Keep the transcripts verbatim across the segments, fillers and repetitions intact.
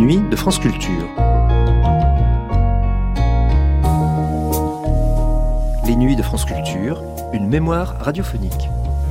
nuits de France Culture. Les nuits de France Culture, une mémoire radiophonique.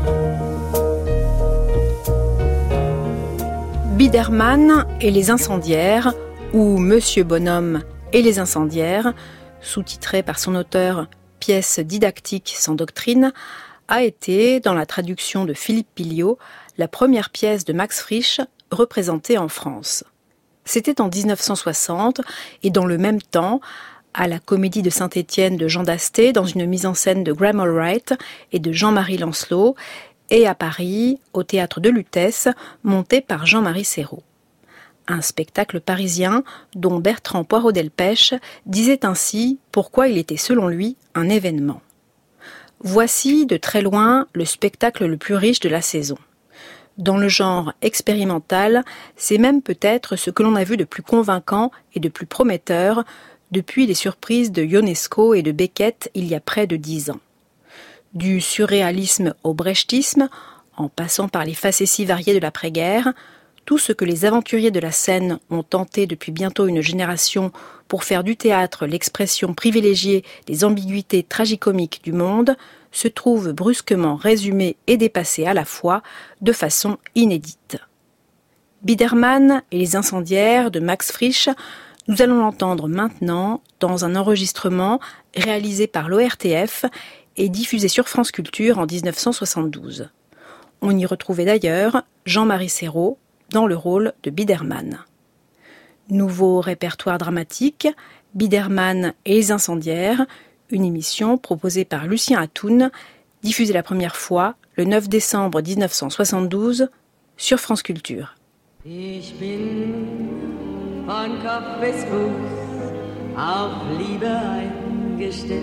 Biederman et les incendiaires, ou Monsieur Bonhomme et les incendiaires, sous-titré par son auteur « Pièce didactique sans doctrine », a été, dans la traduction de Philippe Piliot, la première pièce de Max Frisch représentée en France. C'était en dix-neuf cent soixante, et dans le même temps, à la Comédie de Saint-Étienne de Jean Dasté, dans une mise en scène de Graham Allwright et de Jean-Marie Lancelot, et à Paris, au Théâtre de Lutèce, monté par Jean-Marie Serrault. Un spectacle parisien dont Bertrand Poirot-Delpech disait ainsi pourquoi il était selon lui un événement. Voici de très loin le spectacle le plus riche de la saison. Dans le genre expérimental, c'est même peut-être ce que l'on a vu de plus convaincant et de plus prometteur depuis les surprises de Ionesco et de Beckett il y a près de dix ans. Du surréalisme au brechtisme, en passant par les facéties variées de l'après-guerre, tout ce que les aventuriers de la scène ont tenté depuis bientôt une génération pour faire du théâtre l'expression privilégiée des ambiguïtés tragicomiques du monde, se trouve brusquement résumé et dépassé à la fois de façon inédite. Biederman et les incendiaires de Max Frisch, nous allons l'entendre maintenant dans un enregistrement réalisé par l'O R T F et diffusé sur France Culture en dix-neuf cent soixante-douze. On y retrouvait d'ailleurs Jean-Marie Serrault dans le rôle de Biederman. Nouveau répertoire dramatique, Biederman et les incendiaires, une émission proposée par Lucien Atoun, diffusée la première fois le neuf décembre dix-neuf cent soixante-douze sur France Culture. Ich bin von Kopf bis Fuß auf Liebe eingestellt,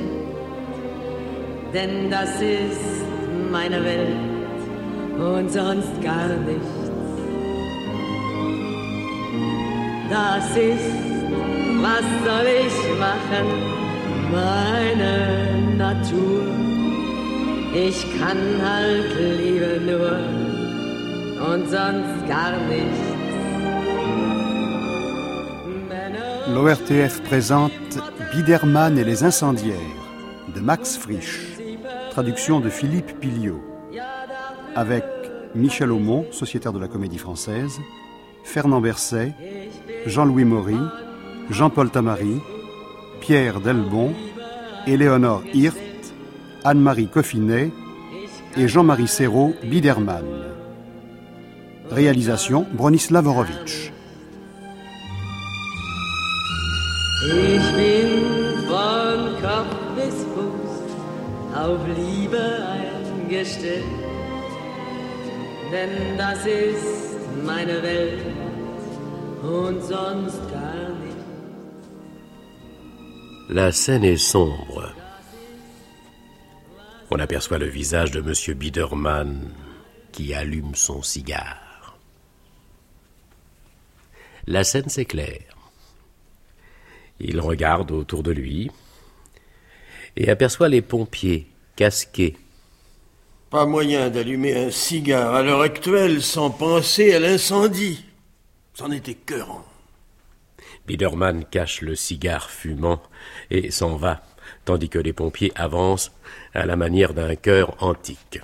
denn das ist meine Welt und sonst gar nichts. Das ist, was soll ich machen, meine Natur. Ich kann halt Liebe nur und sonst gar nichts. L'O R T F présente Biederman et les incendiaires de Max Frisch, traduction de Philippe Piliot, avec Michel Aumont, sociétaire de la Comédie Française, Fernand Berset, Jean-Louis Maury, Jean-Paul Tamary, Pierre Delbon, Éléonore Hirt, Anne-Marie Coffinet et Jean-Marie Serrault Biederman. Réalisation Bronislav Horowitz. Ich bin von Kopf bis Fuß auf Liebe eingestellt, denn das ist meine Welt und sonst gar nicht. La scène est sombre. On aperçoit le visage de Monsieur Biederman qui allume son cigare. La scène s'éclaire. Il regarde autour de lui et aperçoit les pompiers casqués. Pas moyen d'allumer un cigare à l'heure actuelle sans penser à l'incendie. C'en est écœurant. Biederman cache le cigare fumant et s'en va, tandis que les pompiers avancent à la manière d'un chœur antique.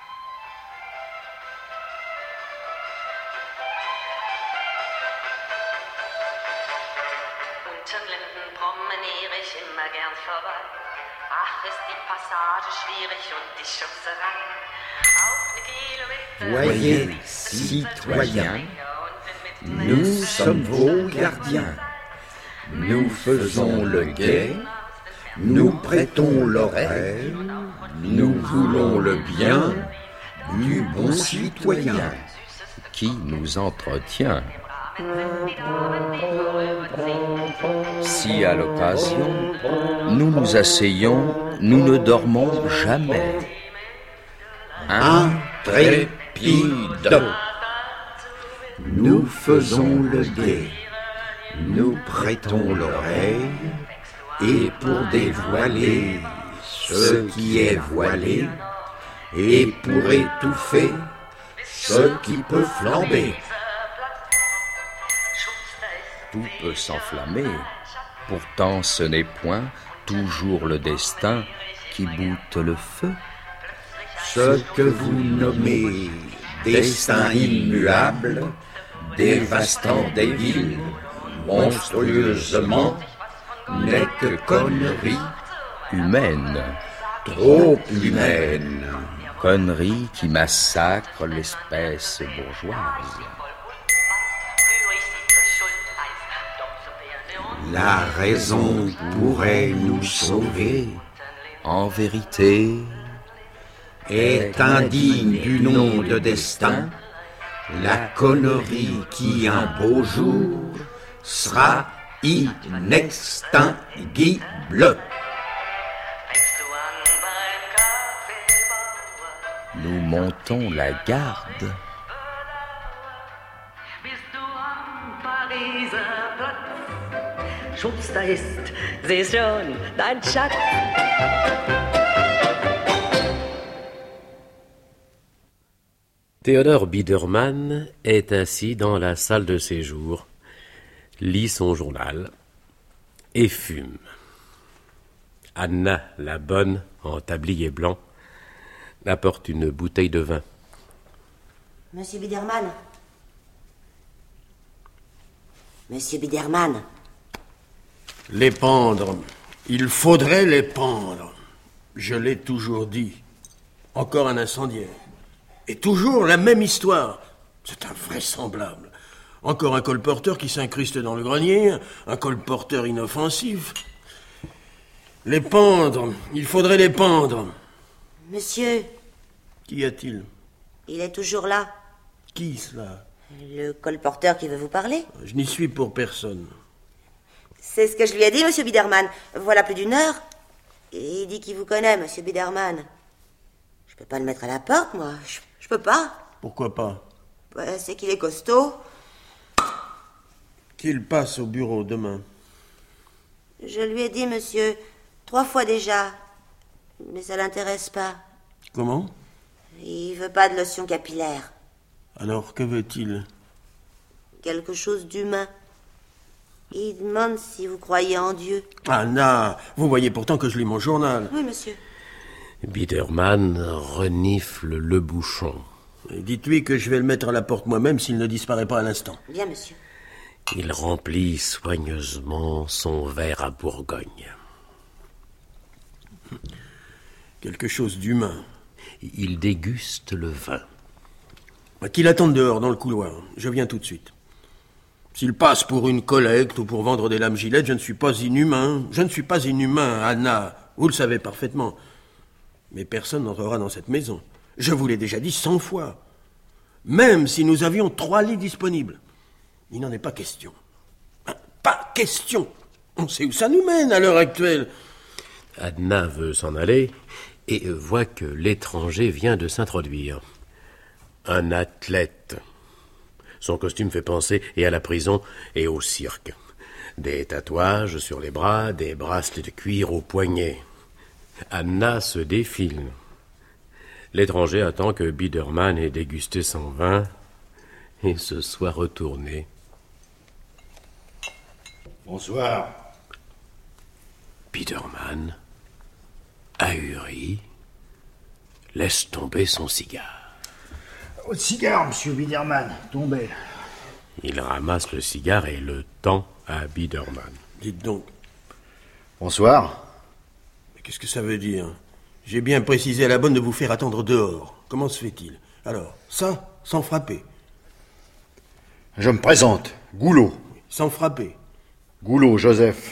Voyez, citoyens, nous sommes vos gardiens. Nous faisons le guet, nous prêtons l'oreille, nous voulons le bien du bon citoyen qui nous entretient. Si à l'occasion, nous nous asseyons, nous ne dormons jamais. Intrépide, nous faisons le guet, nous prêtons l'oreille, et pour dévoiler ce qui est voilé, et pour étouffer ce qui peut flamber. tout peut s'enflammer. Pourtant ce n'est point toujours le destin qui boute le feu. Ce que vous nommez destin immuable, dévastant des villes, monstrueusement, n'est que connerie Humaine, trop humaine. connerie qui massacre l'espèce bourgeoise. La raison pourrait nous sauver, En vérité, est indigne du nom de destin, la connerie qui un beau jour sera inextinguible. nous montons la garde. Schuster ist sie schon, dein Schatz. Théodore Biedermann est assis dans la salle de séjour, lit son journal et fume. Anna, la bonne, en tablier blanc, apporte une bouteille de vin. Monsieur Biedermann. Monsieur Biedermann. Les pendre. Il faudrait les pendre. Je l'ai toujours dit. Encore un incendiaire. Et toujours la même histoire. C'est invraisemblable. Encore un colporteur qui s'incruste dans le grenier, un colporteur inoffensif. Les pendre. Il faudrait les pendre. Monsieur, Qu'y a-t-il? il est toujours là. Qui cela? Le colporteur qui veut vous parler. Je n'y suis pour personne. C'est ce que je lui ai dit, monsieur Biedermann. Voilà plus d'une heure. Et il dit qu'il vous connaît, monsieur Biedermann. Je peux pas le mettre à la porte, moi. Je, je peux pas. Pourquoi pas? Bah, c'est qu'il est costaud. Qu'il passe au bureau demain. Je lui ai dit, monsieur, trois fois déjà. Mais ça l'intéresse pas. Comment? Il veut pas de lotion capillaire. Alors, que veut-il? Quelque chose d'humain. Il demande si vous croyez en Dieu. Anna, vous voyez pourtant que je lis mon journal. Oui, monsieur. Biedermann renifle le bouchon. Et dites-lui que je vais le mettre à la porte moi-même s'il ne disparaît pas à l'instant. Bien, monsieur. Il remplit soigneusement son verre à Bourgogne. Quelque chose d'humain. Il déguste le vin. Qu'il attende dehors, dans le couloir. Je viens tout de suite. S'il passe pour une collecte ou pour vendre des lames gilettes, je ne suis pas inhumain. Je ne suis pas inhumain, Anna. Vous le savez parfaitement. Mais personne n'entrera dans cette maison. Je vous l'ai déjà dit cent fois. Même si nous avions trois lits disponibles. Il n'en est pas question. Pas question. On sait où ça nous mène à l'heure actuelle. Anna veut s'en aller et voit que l'étranger vient de s'introduire. Un athlète. Son costume fait penser et à la prison et au cirque. Des tatouages sur les bras, des bracelets de cuir aux poignets. Anna se défile. L'étranger attend que Biedermann ait dégusté son vin et se soit retourné. Bonsoir. Biedermann, ahuri, laisse tomber son cigare. Votre cigare, monsieur Biedermann, tombé. Il ramasse le cigare et le tend à Biedermann. Dites donc. Bonsoir. Mais qu'est-ce que ça veut dire? J'ai bien précisé à la bonne de vous faire attendre dehors. Comment se fait-il? Alors, ça, sans frapper. Je me présente, Goulot. Sans frapper. Goulot, Joseph.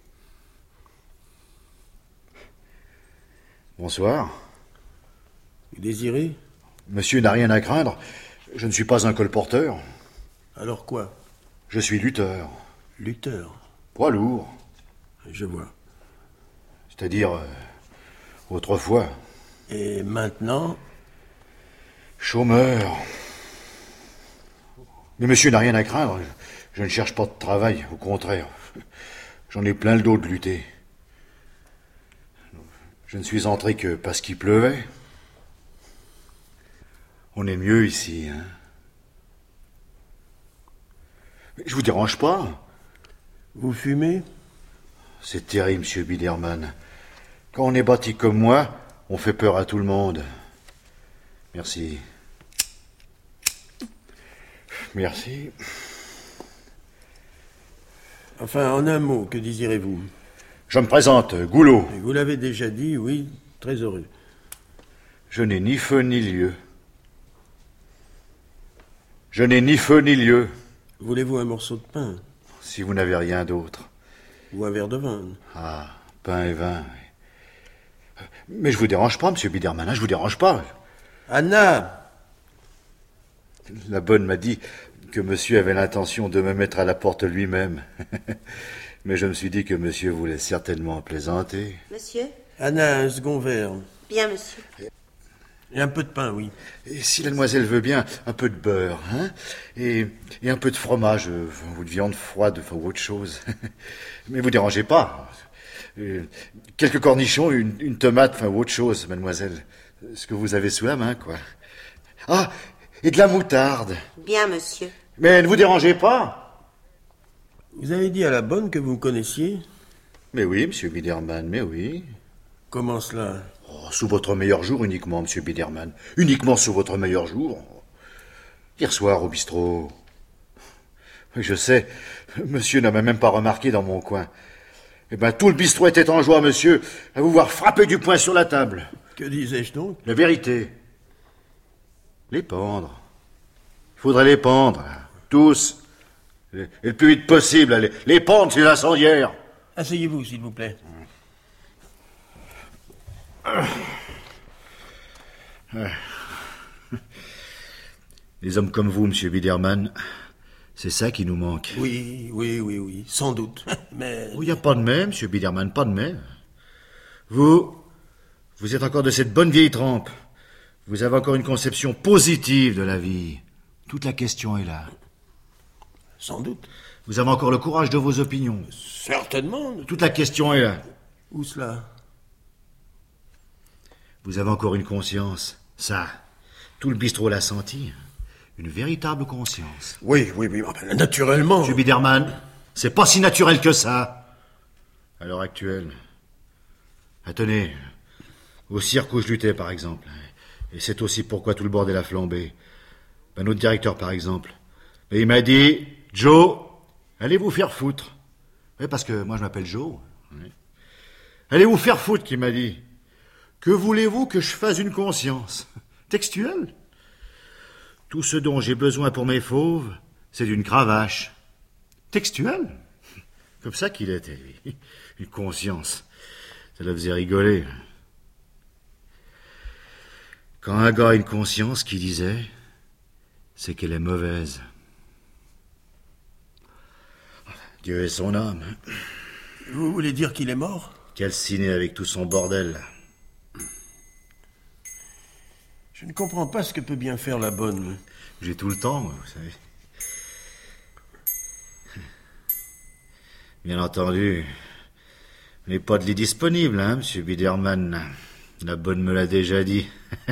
Bonsoir. Vous désirez? Monsieur n'a rien à craindre. Je ne suis pas un colporteur. Alors quoi? Je suis lutteur. Lutteur? Poids lourd. Je vois. C'est-à-dire, euh, autrefois. Et maintenant? Chômeur. Mais monsieur n'a rien à craindre. Je, je ne cherche pas de travail, au contraire. J'en ai plein le dos de lutter. Je ne suis entré que parce qu'il pleuvait. On est mieux ici, hein. Mais je vous dérange pas. Vous fumez? C'est terrible, monsieur Biderman. Quand on est bâti comme moi, on fait peur à tout le monde. Merci. Merci. Enfin, en un mot, que désirez-vous? Je me présente, Goulot. Et vous l'avez déjà dit, oui, très heureux. Je n'ai ni feu ni lieu. Je n'ai ni feu ni lieu. Voulez-vous un morceau de pain? Si vous n'avez rien d'autre. Ou un verre de vin? Ah, pain et vin. Mais je vous dérange pas, monsieur Biderman, hein, je vous dérange pas. Anna! La bonne m'a dit que monsieur avait l'intention de me mettre à la porte lui-même. Mais je me suis dit que monsieur voulait certainement plaisanter. Monsieur? Anna, un second verre. Bien, monsieur. Et un peu de pain, oui. Et si la demoiselle veut bien, un peu de beurre, hein, et, et un peu de fromage, euh, ou de viande froide, enfin, ou autre chose. Mais vous dérangez pas. Euh, quelques cornichons, une, une tomate, enfin, ou autre chose, mademoiselle. Ce que vous avez sous la main, quoi. Ah, et de la moutarde. Bien, monsieur. Mais ne vous dérangez pas. Vous avez dit à la bonne que vous me connaissiez? Mais oui, monsieur Biderman, mais oui. Comment cela? Oh, sous votre meilleur jour uniquement, monsieur Biderman. Uniquement sous votre meilleur jour. Hier soir, au bistrot. Oui, je sais, monsieur n'a même pas remarqué dans mon coin. Eh ben, tout le bistrot était en joie, monsieur, à vous voir frapper du poing sur la table. Que disais-je donc? La vérité. Les pendre. Il faudrait les pendre, tous. Et le plus vite possible, les, les pendre, c'est l'incendiaire. Asseyez-vous, s'il vous plaît. Les hommes comme vous, monsieur Biderman, c'est ça qui nous manque. Oui, oui, oui, oui, sans doute. Mais... Il n'y a pas de mais, monsieur Biderman, pas de mais. Vous, vous êtes encore de cette bonne vieille trempe. Vous avez encore une conception positive de la vie. Toute la question est là. Sans doute. Vous avez encore le courage de vos opinions. Certainement. Toute la question est là. Où cela? Vous avez encore une conscience. Ça, tout le bistrot l'a senti. Une véritable conscience. Oui, oui, oui, naturellement. Monsieur Biderman, c'est pas si naturel que ça. À l'heure actuelle. Ah, tenez, au cirque où je luttais, par exemple. Et c'est aussi pourquoi tout le bordel a flambé. Ben, notre directeur, par exemple. Et il m'a dit, Joe, allez vous faire foutre. Oui, parce que moi, je m'appelle Joe. Oui. Allez vous faire foutre, qu'il m'a dit. Que voulez-vous que je fasse une conscience? Textuelle. Tout ce dont j'ai besoin pour mes fauves, c'est d'une cravache. Textuelle. Comme ça qu'il était, lui. Une conscience. Ça le faisait rigoler. Quand un gars a une conscience, qui disait, c'est qu'elle est mauvaise. Dieu ait son âme. Vous voulez dire qu'il est mort? Calciné avec tout son bordel. Je ne comprends pas ce que peut bien faire la bonne. J'ai tout le temps, moi, vous savez. Bien entendu, il n'est pas de lit disponible, hein, monsieur Biderman. La bonne me l'a déjà dit.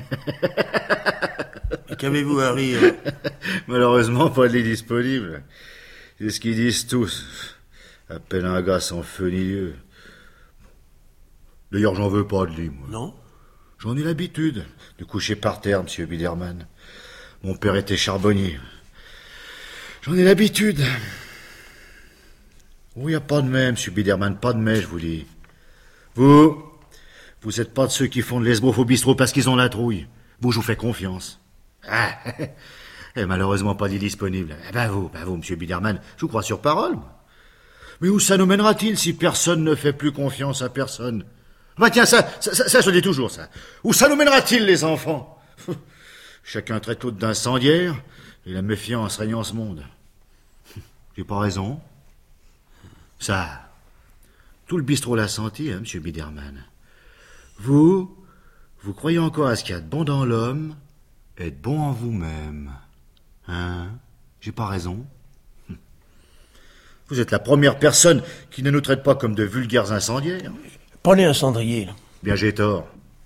Qu'avez-vous à rire? Malheureusement, pas de lit disponible. C'est ce qu'ils disent tous. À peine un gars sans feu ni lieu. D'ailleurs, j'en veux pas de lit, moi. Non? J'en ai l'habitude de coucher par terre, monsieur Biderman. Mon père était charbonnier. J'en ai l'habitude. Oh, il n'y a pas de mais, monsieur Biderman, pas de mais, je vous dis. Vous, vous n'êtes pas de ceux qui font de l'esbrouf au bistrot parce qu'ils ont la trouille. Vous, je vous fais confiance. Ah, et malheureusement pas dit disponible. Eh ben vous, ben vous, monsieur Biderman, je vous crois sur parole. Mais où ça nous mènera-t-il si personne ne fait plus confiance à personne? Bah tiens, ça, ça, ça, ça je dis toujours, ça. Où ça nous mènera-t-il, les enfants? Chacun traite l'autre d'incendiaire, et la méfiance règne en ce monde. J'ai pas raison. Ça, tout le bistrot l'a senti, hein, monsieur Biderman. Vous, vous croyez encore à ce qu'il y a de bon dans l'homme, et de bon en vous-même. Hein? J'ai pas raison. Vous êtes la première personne qui ne nous traite pas comme de vulgaires incendiaires. Prenez un cendrier, là. Bien, j'ai tort.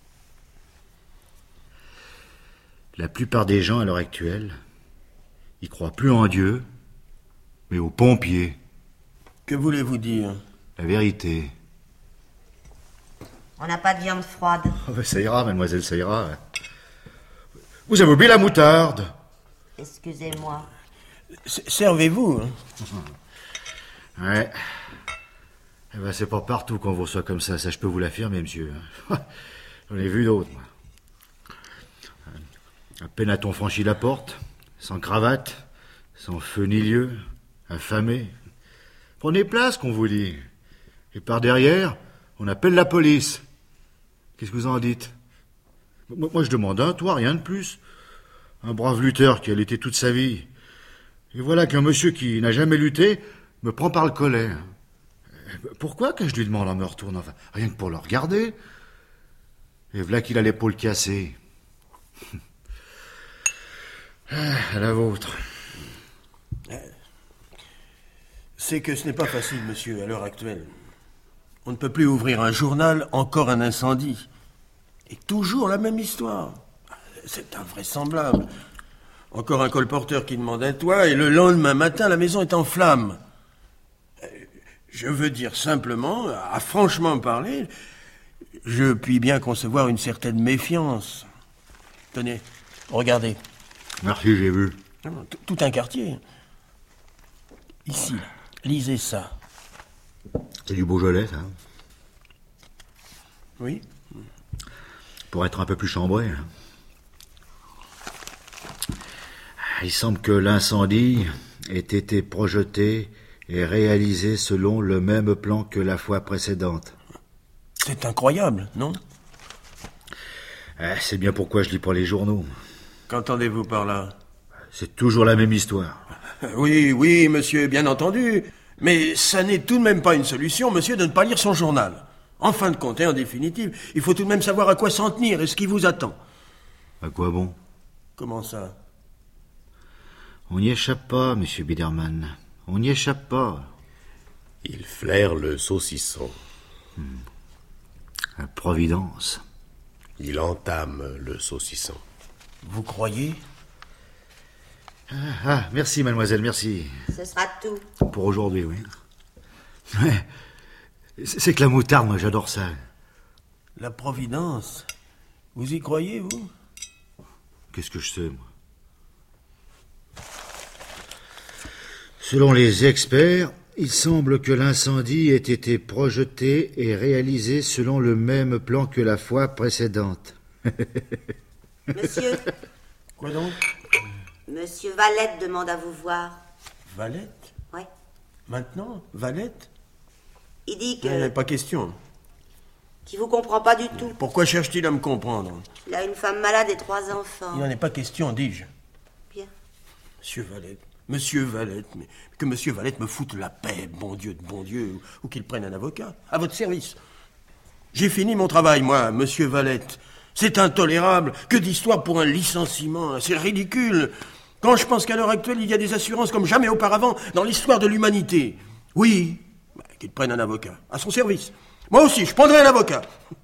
La plupart des gens, à l'heure actuelle, ils croient plus en Dieu, mais aux pompiers. Que voulez-vous dire? La vérité. On n'a pas de viande froide. Oh, ben ça ira, mademoiselle, ça ira. Vous avez oublié la moutarde. Excusez-moi. Servez-vous. Hein. Ouais. Eh ben, c'est pas partout qu'on vous reçoit comme ça, ça je peux vous l'affirmer, monsieur. J'en ai vu d'autres, moi. À peine a-t-on franchi la porte, sans cravate, sans feu ni lieu, affamé. Prenez place, qu'on vous dit. Et par derrière, on appelle la police. Qu'est-ce que vous en dites? Moi, moi, je demande un toit, rien de plus. Un brave lutteur qui a lutté toute sa vie. Et voilà qu'un monsieur qui n'a jamais lutté me prend par le collet. Pourquoi que je lui demande en me retournant? Enfin, rien que pour le regarder. Et voilà qu'il a l'épaule cassée. Ah, à la vôtre. C'est que ce n'est pas facile, monsieur, à l'heure actuelle. On ne peut plus ouvrir un journal, encore un incendie. Et toujours la même histoire. C'est invraisemblable. Encore un colporteur qui demande un toit, et le lendemain matin, la maison est en flammes. Je veux dire simplement, à franchement parler, je puis bien concevoir une certaine méfiance. Tenez, regardez. Merci, j'ai vu. Tout un quartier. Ici, là. Lisez ça. C'est du Beaujolais, ça. Oui. Pour être un peu plus chambré. Il semble que l'incendie ait été projeté et réalisé selon le même plan que la fois précédente. C'est incroyable, non? C'est bien pourquoi je lis pas les journaux. Qu'entendez-vous par là? C'est toujours la même histoire. Oui, oui, monsieur, bien entendu. Mais ça n'est tout de même pas une solution, monsieur, de ne pas lire son journal. En fin de compte, et en définitive, il faut tout de même savoir à quoi s'en tenir et ce qui vous attend. À quoi bon? Comment ça? On n'y échappe pas, monsieur Biederman. On n'y échappe pas. Il flaire le saucisson. Hmm. À Providence. Il entame le saucisson. Vous croyez? Ah, ah, merci, mademoiselle, merci. Ce sera tout. Pour aujourd'hui, oui. Ouais. C'est que la moutarde, moi, j'adore ça. La Providence? Vous y croyez, vous? Qu'est-ce que je sais, moi? Selon les experts, il semble que l'incendie ait été projeté et réalisé selon le même plan que la fois précédente. Monsieur? Quoi donc? Monsieur Valette demande à vous voir. Valette? Oui. Maintenant? Valette? Il dit que... Il n'est pas question. Qu'il vous comprend pas du tout. Pourquoi cherche-t-il à me comprendre? Il a une femme malade et trois enfants. Il n'en est pas question, dis-je. Bien. Monsieur Valette, Monsieur Valette, mais que Monsieur Valette me foute la paix, bon Dieu de bon Dieu, ou, ou qu'il prenne un avocat, à votre service. J'ai fini mon travail, moi, Monsieur Valette. C'est intolérable. Que d'histoire pour un licenciement, c'est ridicule. Quand je pense qu'à l'heure actuelle, il y a des assurances comme jamais auparavant dans l'histoire de l'humanité. Oui, bah, qu'il prenne un avocat, à son service. Moi aussi, je prendrai un avocat.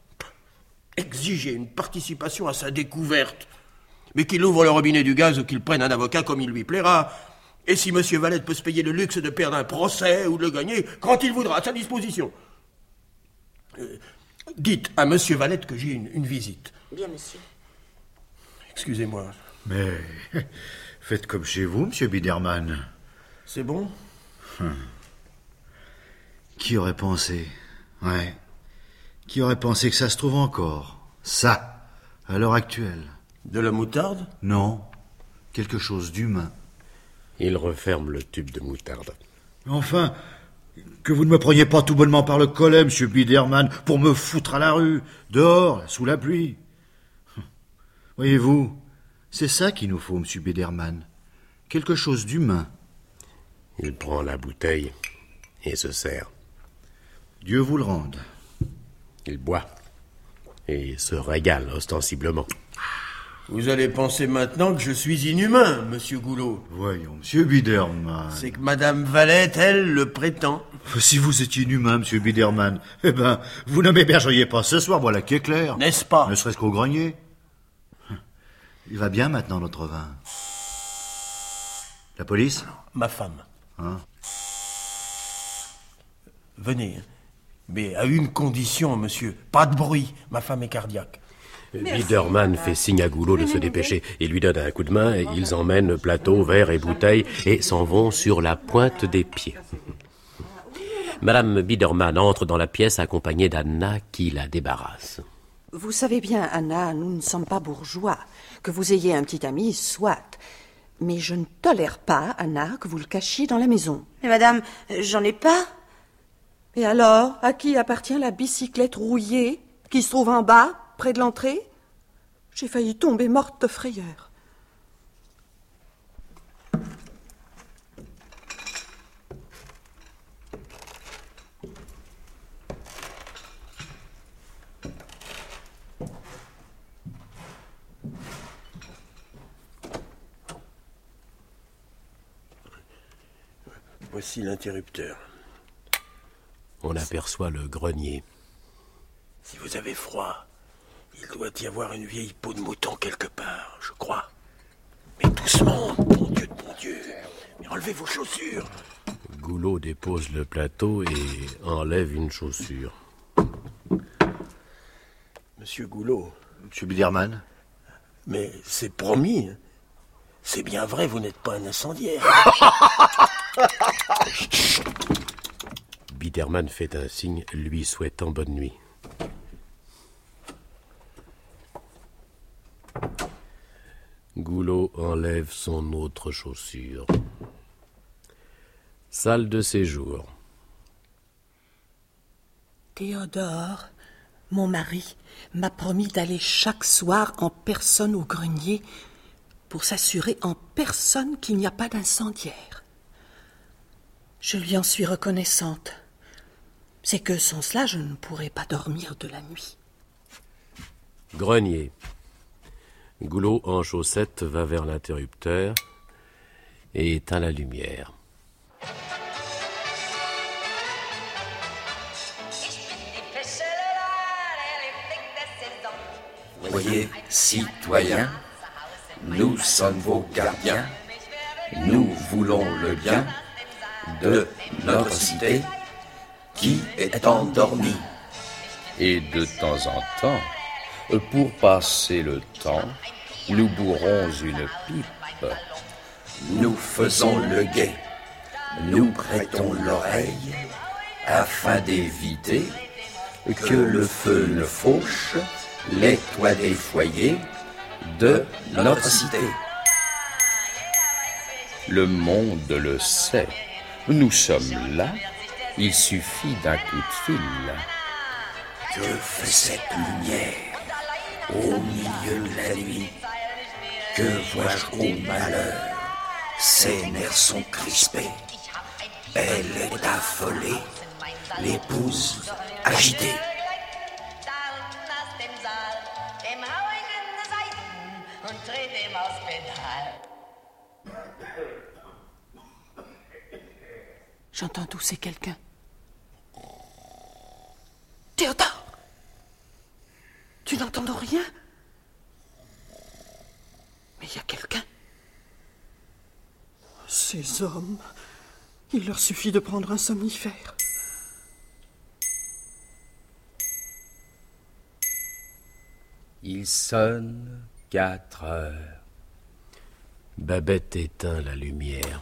Exiger une participation à sa découverte. Mais qu'il ouvre le robinet du gaz ou qu'il prenne un avocat comme il lui plaira. Et si Monsieur Valette peut se payer le luxe de perdre un procès ou de le gagner, quand il voudra, à sa disposition. Euh, dites à Monsieur Valette que j'ai une, une visite. Bien, monsieur. Excusez-moi. Mais faites comme chez vous, monsieur Biederman. C'est bon? hum. Qui aurait pensé? Ouais. Qui aurait pensé que ça se trouve encore? Ça, à l'heure actuelle. De la moutarde? Non. Quelque chose d'humain. Il referme le tube de moutarde. Enfin, que vous ne me preniez pas tout bonnement par le collet, monsieur Biederman, pour me foutre à la rue, dehors, sous la pluie. Voyez-vous, c'est ça qu'il nous faut, monsieur Biederman. Quelque chose d'humain. Il prend la bouteille et se sert. Dieu vous le rende. Il boit et se régale ostensiblement. Vous allez penser maintenant que je suis inhumain, monsieur Goulot. Voyons, monsieur Biederman. C'est que madame Valette, elle, le prétend. Si vous étiez inhumain, monsieur Biederman, eh ben, vous ne m'hébergeriez pas ce soir, voilà qui est clair. N'est-ce pas? Ne serait-ce qu'au grenier. Il va bien maintenant, notre vin. La police? Ma femme. Hein? venez. Mais à une condition, monsieur. Pas de bruit, ma femme est cardiaque. Biederman fait signe à Goulot de se dépêcher. Il lui donne un coup de main et ils emmènent plateau, verre et bouteilles et s'en vont sur la pointe des pieds. Madame Biederman entre dans la pièce accompagnée d'Anna qui la débarrasse. Vous savez bien, Anna, nous ne sommes pas bourgeois. Que vous ayez un petit ami, soit. Mais je ne tolère pas, Anna, que vous le cachiez dans la maison. Mais madame, j'en ai pas. Et alors, à qui appartient la bicyclette rouillée qui se trouve en bas, près de l'entrée? J'ai failli tomber morte de frayeur. Voici l'interrupteur. On aperçoit le grenier. Si vous avez froid, il doit y avoir une vieille peau de mouton quelque part, je crois. Mais doucement, bon Dieu de bon Dieu. Mais enlevez vos chaussures. Goulot dépose le plateau et enlève une chaussure. Monsieur Goulot. Monsieur Biederman. Mais c'est promis. C'est bien vrai, vous n'êtes pas un incendiaire. Biederman fait un signe, lui souhaitant bonne nuit. Goulot enlève son autre chaussure. Salle de séjour. Théodore, mon mari, m'a promis d'aller chaque soir en personne au grenier pour s'assurer en personne qu'il n'y a pas d'incendiaire. Je lui en suis reconnaissante. C'est que sans cela, je ne pourrais pas dormir de la nuit. Grenier. Goulot en chaussettes va vers l'interrupteur et éteint la lumière. Voyez, citoyens, nous sommes vos gardiens, nous voulons le bien de notre cité qui est endormie. Et de temps en temps, pour passer le temps, nous bourrons une pipe. Nous faisons le guet, nous prêtons l'oreille afin d'éviter que le feu ne fauche les toits des foyers de notre cité. Le monde le sait, nous sommes là, il suffit d'un coup de fil. Que fait cette lumière au milieu de la nuit? Que vois-je au malheur? Ses nerfs sont crispés, elle est affolée, les pouces agités. J'entends tousser quelqu'un. Théodore! Tu n'entends rien? Mais il y a quelqu'un. Ces hommes, il leur suffit de prendre un somnifère. Il sonne quatre heures. Babette éteint la lumière.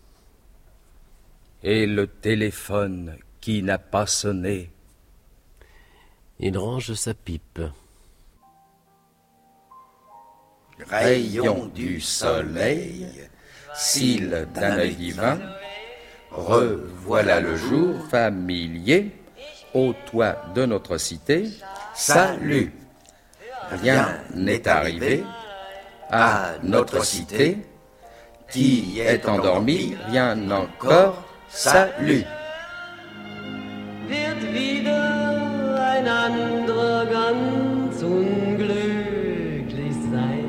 Et le téléphone qui n'a pas sonné. Il range sa pipe. Rayon du soleil, cils d'un œil divin, revoilà le jour familier, au toit de notre cité, salut. Rien n'est arrivé à notre cité, qui est endormi, rien encore, salut. Wird wieder ein anderer ganz unglücklich sein.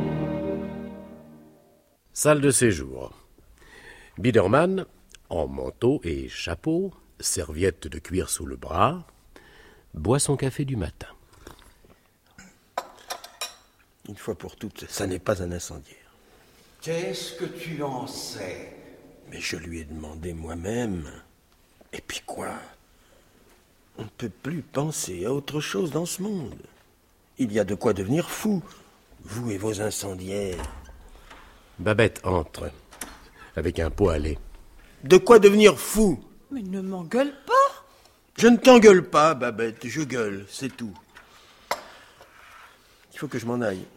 Salle de séjour. Biederman, en manteau et chapeau, serviette de cuir sous le bras, boit son café du matin. Une fois pour toutes, ça n'est pas un incendiaire. Qu'est-ce que tu en sais? Mais je lui ai demandé moi-même. Et puis quoi? On ne peut plus penser à autre chose dans ce monde. Il y a de quoi devenir fou, vous et vos incendiaires. Babette entre, avec un pot à lait. De quoi devenir fou? Mais ne m'engueule pas. Je ne t'engueule pas, Babette, je gueule, c'est tout. Il faut que je m'en aille.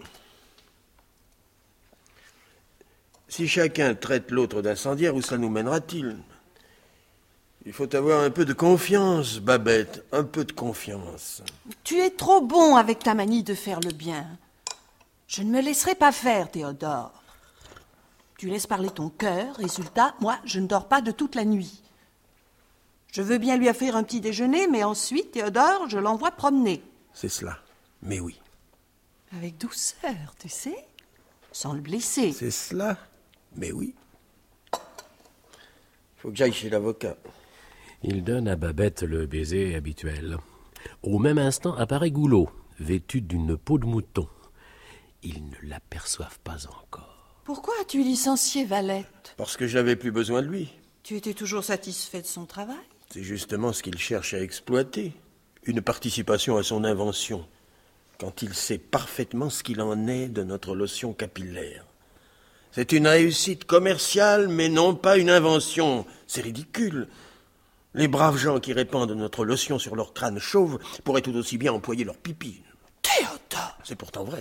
Si chacun traite l'autre d'incendiaire, où ça nous mènera-t-il? Il faut avoir un peu de confiance, Babette, un peu de confiance. Tu es trop bon avec ta manie de faire le bien. Je ne me laisserai pas faire, Théodore. Tu laisses parler ton cœur, résultat, moi, je ne dors pas de toute la nuit. Je veux bien lui offrir un petit déjeuner, mais ensuite, Théodore, je l'envoie promener. C'est cela, mais oui. Avec douceur, tu sais, sans le blesser. C'est cela, mais oui. Il faut que j'aille chez l'avocat. Il donne à Babette le baiser habituel. Au même instant apparaît Goulot, vêtu d'une peau de mouton. Ils ne l'aperçoivent pas encore. Pourquoi as-tu licencié Valette? Parce que je n'avais plus besoin de lui. Tu étais toujours satisfait de son travail? C'est justement ce qu'il cherche à exploiter. Une participation à son invention. Quand il sait parfaitement ce qu'il en est de notre lotion capillaire. C'est une réussite commerciale, mais non pas une invention. C'est ridicule. Les braves gens qui répandent notre lotion sur leur crâne chauve pourraient tout aussi bien employer leur pipi. Théodore! C'est pourtant vrai.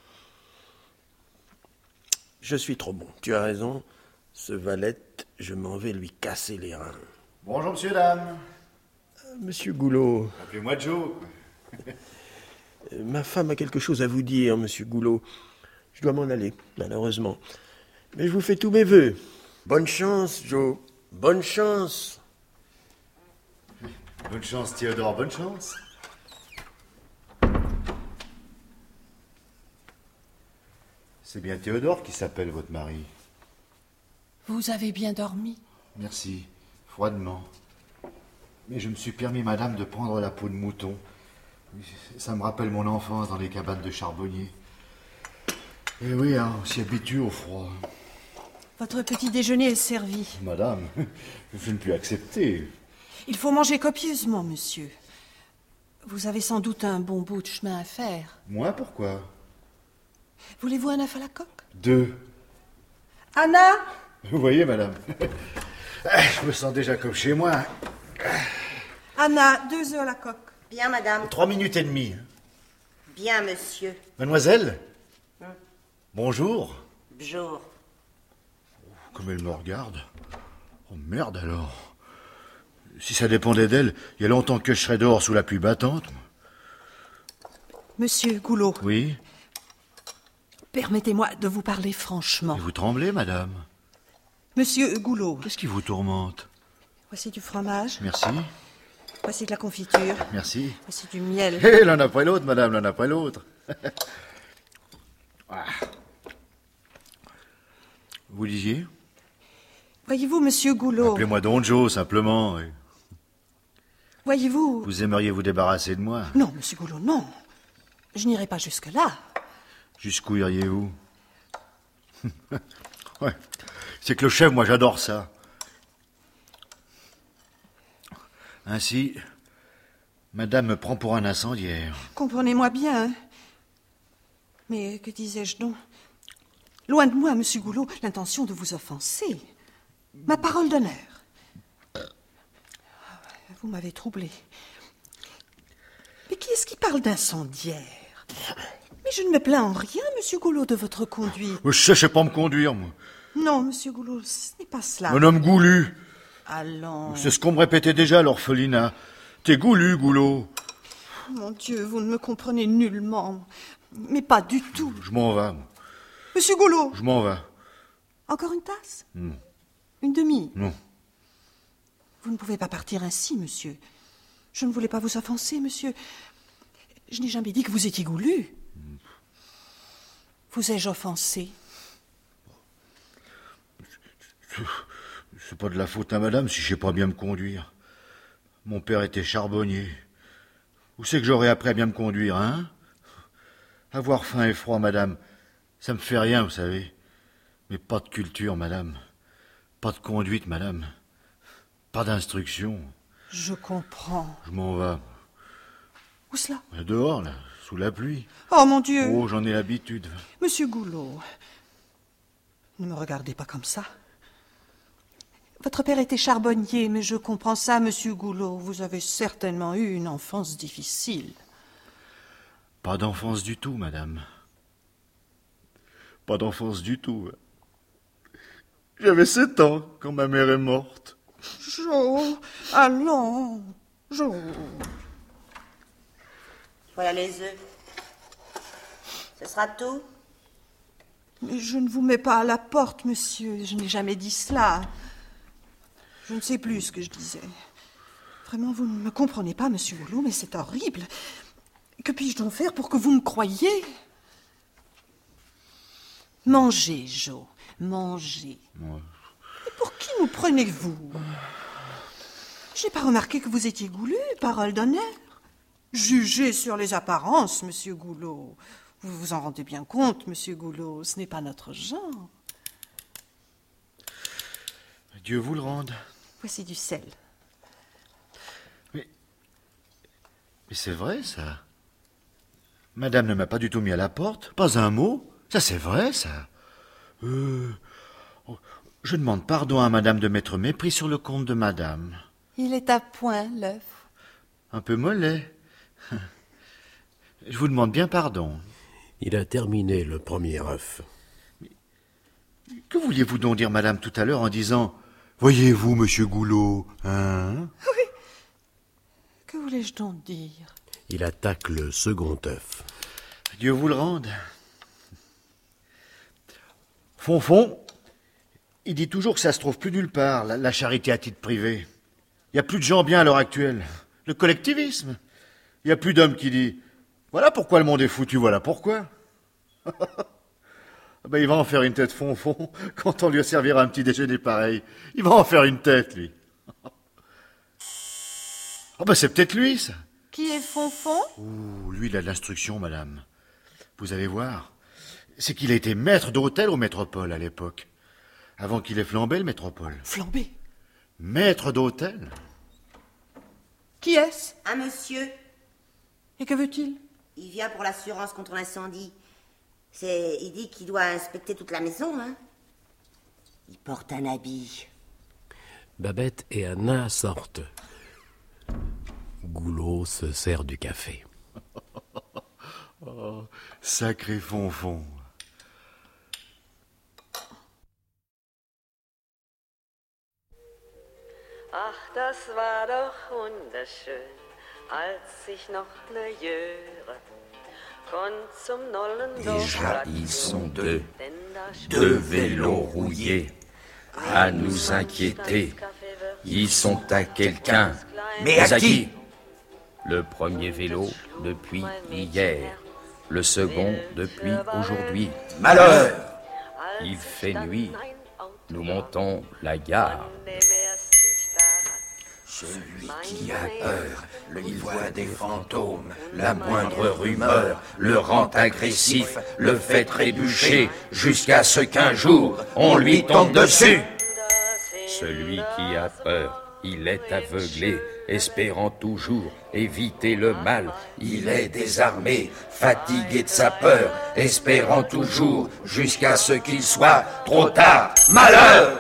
Je suis trop bon, tu as raison. Ce Valette, je m'en vais lui casser les reins. Bonjour, monsieur, dame. Euh, monsieur Goulot. Appelez-moi Joe. euh, ma femme a quelque chose à vous dire, monsieur Goulot. Je dois m'en aller, malheureusement. Mais je vous fais tous mes vœux. Bonne chance, Joe. Bonne chance. Bonne chance, Théodore, bonne chance. C'est bien Théodore qui s'appelle votre mari. Vous avez bien dormi? Merci, froidement. Mais je me suis permis, madame, de prendre la peau de mouton. Ça me rappelle mon enfance dans les cabanes de charbonniers. Et oui, hein, on s'y habitue au froid. Votre petit déjeuner est servi. Madame, je ne puis accepter. Il faut manger copieusement, monsieur. Vous avez sans doute un bon bout de chemin à faire. Moi, pourquoi? Voulez-vous un œuf à la coque? Deux. Anna! Vous voyez, madame, je me sens déjà comme chez moi. Anna, deux œufs à la coque. Bien, madame. Trois minutes et demie. Bien, monsieur. Mademoiselle? Hum. Bonjour. Bonjour. Comme elle me regarde. Oh merde alors. Si ça dépendait d'elle, il y a longtemps que je serais dehors sous la pluie battante. Monsieur Goulot. Oui? Permettez-moi de vous parler franchement. Et vous tremblez, madame? Monsieur Goulot. Qu'est-ce qui vous tourmente? Voici du fromage. Merci. Voici de la confiture. Merci. Voici du miel. Hé, l'un après l'autre, madame, l'un après l'autre. Ah. Vous disiez? Voyez-vous, monsieur Goulot. Appelez-moi Don Joe, simplement. Oui. Voyez-vous... Vous aimeriez vous débarrasser de moi? Non, monsieur Goulot, non. Je n'irai pas jusque-là. Jusqu'où iriez-vous? Ouais. C'est que le chef, moi, j'adore ça. Ainsi, madame me prend pour un incendiaire. Comprenez-moi bien. Mais que disais-je donc? Loin de moi, monsieur Goulot, l'intention de vous offenser. Ma parole d'honneur. Vous m'avez troublé. Mais qui est-ce qui parle d'incendiaire? Mais je ne me plains en rien, monsieur Goulot, de votre conduite. Je ne sais pas me conduire, moi. Non, monsieur Goulot, ce n'est pas cela. Un homme goulu. Allons. C'est ce qu'on me répétait déjà à l'orphelinat. T'es goulu, Goulot. Mon Dieu, vous ne me comprenez nullement. Mais pas du tout. Je m'en vais, moi. Monsieur Goulot. Je m'en vais. Encore une tasse? Non. Une demi? Non. Vous ne pouvez pas partir ainsi, monsieur. Je ne voulais pas vous offenser, monsieur. Je n'ai jamais dit que vous étiez goulu. Mm. Vous ai-je offensé? C'est pas de la faute à madame si je sais pas bien me conduire. Mon père était charbonnier. Où c'est que j'aurais appris à bien me conduire, hein? Avoir faim et froid, madame, ça me fait rien, vous savez. Mais pas de culture, madame. Pas de conduite, madame. Pas d'instruction. Je comprends. Je m'en vais. Où cela? Dehors, là, sous la pluie. Oh, mon Dieu! Oh, j'en ai l'habitude. Monsieur Goulot, ne me regardez pas comme ça. Votre père était charbonnier, mais je comprends ça, monsieur Goulot. Vous avez certainement eu une enfance difficile. Pas d'enfance du tout, madame. Pas d'enfance du tout. J'avais sept ans quand ma mère est morte. Jo, allons, Jo. Voilà les œufs. Ce sera tout? Mais je ne vous mets pas à la porte, monsieur. Je n'ai jamais dit cela. Je ne sais plus ce que je disais. Vraiment, vous ne me comprenez pas, monsieur Goulot, mais c'est horrible. Que puis-je donc faire pour que vous me croyiez? Mangez, Jo, mangez. Ouais. Et pour qui nous prenez-vous? Je n'ai pas remarqué que vous étiez goulu, parole d'honneur. Jugez sur les apparences, monsieur Goulot. Vous vous en rendez bien compte, monsieur Goulot, ce n'est pas notre genre. Dieu vous le rende. Voici du sel. Mais, mais c'est vrai, ça. Madame ne m'a pas du tout mis à la porte, pas un mot. Ça, c'est vrai, ça. Euh, oh, je demande pardon à madame de m'être mépris sur le compte de madame. Il est à point, l'œuf. Un peu mollet. Je vous demande bien pardon. Il a terminé le premier œuf. Que vouliez-vous donc dire, madame, tout à l'heure en disant « Voyez-vous, monsieur Goulot, hein ?» Oui. Que voulais-je donc dire? Il attaque le second œuf. Dieu vous le rende. Fonfon, il dit toujours que ça se trouve plus nulle part, la, la charité à titre privé. Il n'y a plus de gens bien à l'heure actuelle. Le collectivisme. Il n'y a plus d'hommes qui disent « Voilà pourquoi le monde est foutu, voilà pourquoi. » Ben, il va en faire une tête, Fonfon, quand on lui servira un petit déjeuner pareil. Il va en faire une tête, lui. Oh ben, c'est peut-être lui, ça. Qui est Fonfon? Ouh, lui, il a de l'instruction, madame. Vous allez voir. C'est qu'il a été maître d'hôtel au Métropole à l'époque. Avant qu'il ait flambé, le Métropole. Flambé? Maître d'hôtel. Qui est-ce? Un monsieur. Et que veut-il? Il vient pour l'assurance contre l'incendie. C'est... Il dit qu'il doit inspecter toute la maison, hein. Il porte un habit. Babette et Anna sortent. Goulot se sert du café. Oh, sacré Fonfon. Ach, das war doch wunderschön, als ich noch ne Jöre. Déjà ils sont deux, deux vélos rouillés, à nous inquiéter. Ils sont à quelqu'un. Mais à qui? Le premier vélo depuis hier, le second depuis aujourd'hui. Malheur! Il fait nuit, nous montons la gare. Celui qui a peur, il voit des fantômes, la moindre rumeur le rend agressif, le fait trébucher, jusqu'à ce qu'un jour, on lui tombe dessus. Celui qui a peur, il est aveuglé, espérant toujours éviter le mal. Il est désarmé, fatigué de sa peur, espérant toujours, jusqu'à ce qu'il soit trop tard. Malheur!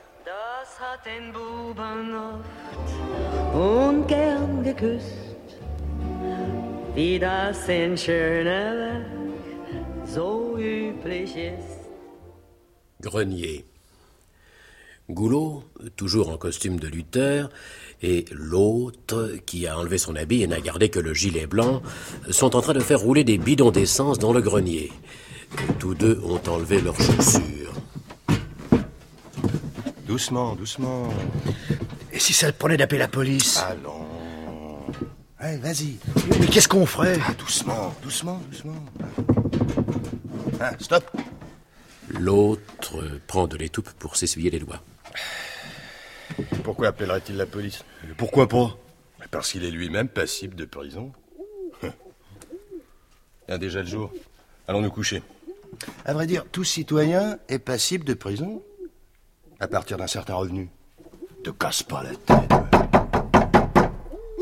Und gern geküsst, wie das in Schöneberg so üblich ist. Grenier. Goulot, toujours en costume de lutteur, et l'autre, qui a enlevé son habit et n'a gardé que le gilet blanc, sont en train de faire rouler des bidons d'essence dans le grenier. Tous deux ont enlevé leurs chaussures. Doucement, doucement. Et si ça te prenait d'appeler la police? Allons. Allez, vas-y. Mais qu'est-ce qu'on ferait? Ah, doucement, doucement, doucement. Ah, stop. L'autre prend de l'étoupe pour s'essuyer les doigts. Pourquoi appellerait-il la police? Pourquoi pas? Parce qu'il est lui-même passible de prison. Il y a déjà le jour. Allons nous coucher. À vrai dire, tout citoyen est passible de prison à partir d'un certain revenu. Te casse pas la tête.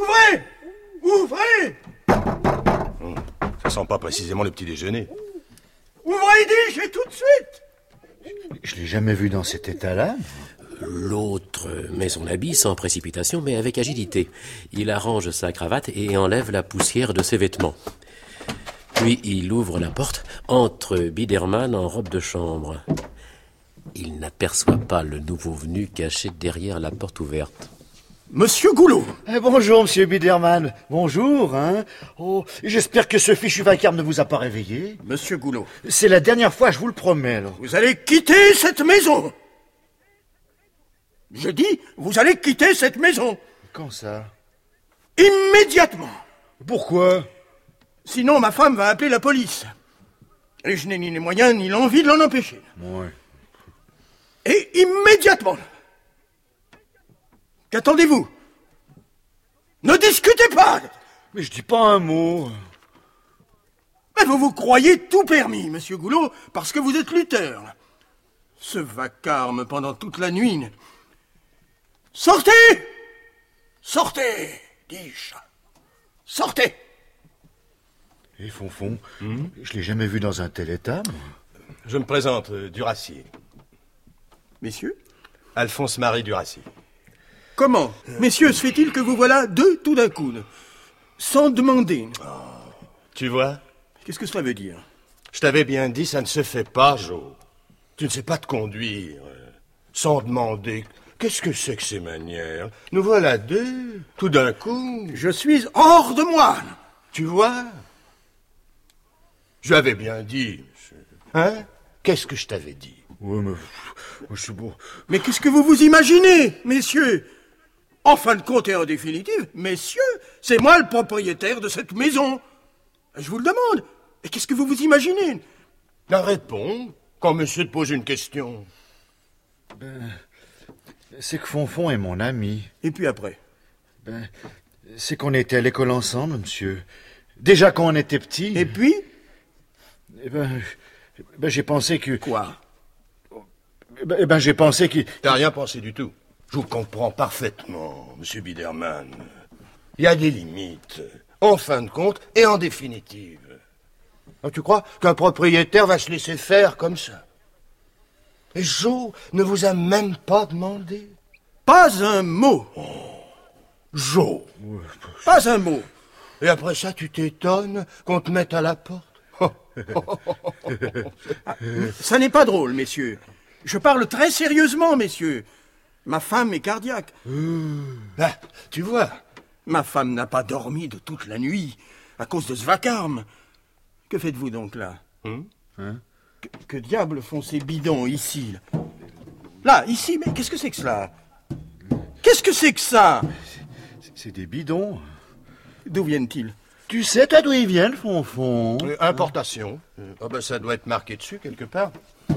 Ouvrez! Ouvrez! Hum, ça sent pas précisément le petit déjeuner. Ouvrez, dis-je, et tout de suite! Je l'ai jamais vu dans cet état-là. L'autre met son habit sans précipitation, mais avec agilité. Il arrange sa cravate et enlève la poussière de ses vêtements. Puis il ouvre la porte, entre Biederman en robe de chambre. Il n'aperçoit pas le nouveau venu caché derrière la porte ouverte. Monsieur Goulot. Eh, bonjour, monsieur Biederman. Bonjour, hein. Oh, j'espère que ce fichu vacarme ne vous a pas réveillé. Monsieur Goulot. C'est la dernière fois, je vous le promets, alors. Vous allez quitter cette maison. Je dis, vous allez quitter cette maison. Quand ça? Immédiatement. Pourquoi? Sinon, ma femme va appeler la police. Et je n'ai ni les moyens ni l'envie de l'en empêcher. Ouais. Et immédiatement. Qu'attendez-vous? Ne discutez pas. Mais je dis pas un mot. Mais vous vous croyez tout permis, monsieur Goulot, parce que vous êtes lutteur. Ce vacarme pendant toute la nuit. Sortez! Sortez, dis-je. Sortez! Et Fonfon, mmh. je l'ai jamais vu dans un tel état. Je me présente, euh, Duracier. Messieurs? Alphonse-Marie Duracier. Comment, messieurs, se fait-il que vous voilà deux tout d'un coup, sans demander? Oh, tu vois? Qu'est-ce que cela veut dire? Je t'avais bien dit, ça ne se fait pas, Jo. Tu ne sais pas te conduire. Sans demander. Qu'est-ce que c'est que ces manières? Nous voilà deux, tout d'un coup. Je suis hors de moi. Tu vois? Je l'avais bien dit, monsieur. Hein? Qu'est-ce que je t'avais dit? Oui, mais... je suis beau. Mais qu'est-ce que vous vous imaginez, messieurs? En fin de compte et en définitive, messieurs, c'est moi le propriétaire de cette maison. Je vous le demande. Et qu'est-ce que vous vous imaginez? La réponds quand monsieur te pose une question. Ben, c'est que Fonfon est mon ami. Et puis après? Ben, c'est qu'on était à l'école ensemble, monsieur. Déjà quand on était petits. Et puis? Eh ben, ben j'ai pensé que... Quoi? Ben, eh ben j'ai pensé que... T'as rien pensé du tout. Je vous comprends parfaitement, monsieur Biederman. Il y a des limites, en fin de compte et en définitive. Alors, tu crois qu'un propriétaire va se laisser faire comme ça? Et Jo ne vous a même pas demandé? Pas un mot. Oh, Jo. Pas un mot. Et après ça, tu t'étonnes qu'on te mette à la porte? Ah, ça n'est pas drôle, messieurs. Je parle très sérieusement, messieurs. Ma femme est cardiaque. Mmh. Ah, tu vois. Ma femme n'a pas dormi de toute la nuit à cause de ce vacarme. Que faites-vous donc là? mmh. hein que, que diable font ces bidons ici? Là, là ici, mais qu'est-ce que c'est que cela? Qu'est-ce que c'est que ça? C'est, c'est des bidons. D'où viennent-ils? Tu sais, toi, d'où ils viennent, Fonfon? euh, Importation. Euh, oh ben, ça doit être marqué dessus, quelque part.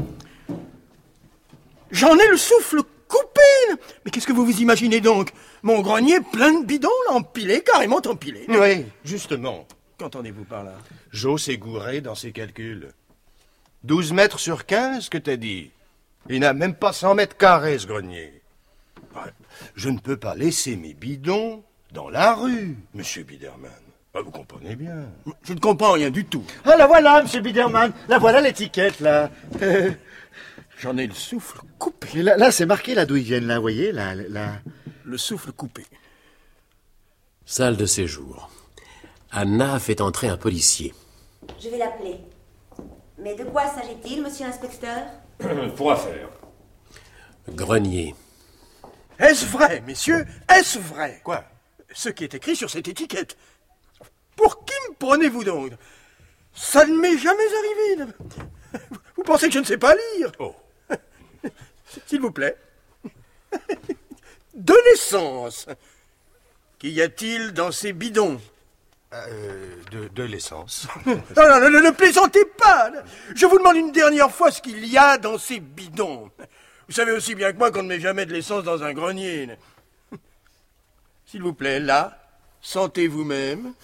J'en ai le souffle coupé. Mais qu'est-ce que vous vous imaginez donc? Mon grenier plein de bidons, là, empilés, carrément empilés. Oui, justement. Qu'entendez-vous par là? Jo s'est gouré dans ses calculs. douze mètres sur quinze, que t'as dit? Il n'a même pas cent mètres carrés, ce grenier. Je ne peux pas laisser mes bidons dans la rue, monsieur Biederman. Ah, vous comprenez bien. Je ne comprends rien du tout. Ah, la voilà, monsieur Biederman. La voilà l'étiquette, là. J'en ai le souffle coupé. Et là, là c'est marqué, là, d'où ils viennent, là, vous voyez, là, là. Le souffle coupé. Salle de séjour. Anna fait entrer un policier. Je vais l'appeler. Mais de quoi s'agit-il, monsieur l'inspecteur? Pour affaire. Grenier. Est-ce vrai, messieurs? Est-ce vrai? Quoi? Ce qui est écrit sur cette étiquette. Pour qui me prenez-vous donc? Ça ne m'est jamais arrivé. Vous pensez que je ne sais pas lire? Oh. S'il vous plaît. De naissance. Qu'y a-t-il dans ces bidons? Euh, de, de l'essence. Non, non, non, ne plaisantez pas. Je vous demande une dernière fois ce qu'il y a dans ces bidons. Vous savez aussi bien que moi qu'on ne met jamais de l'essence dans un grenier. S'il vous plaît, là, sentez vous-même.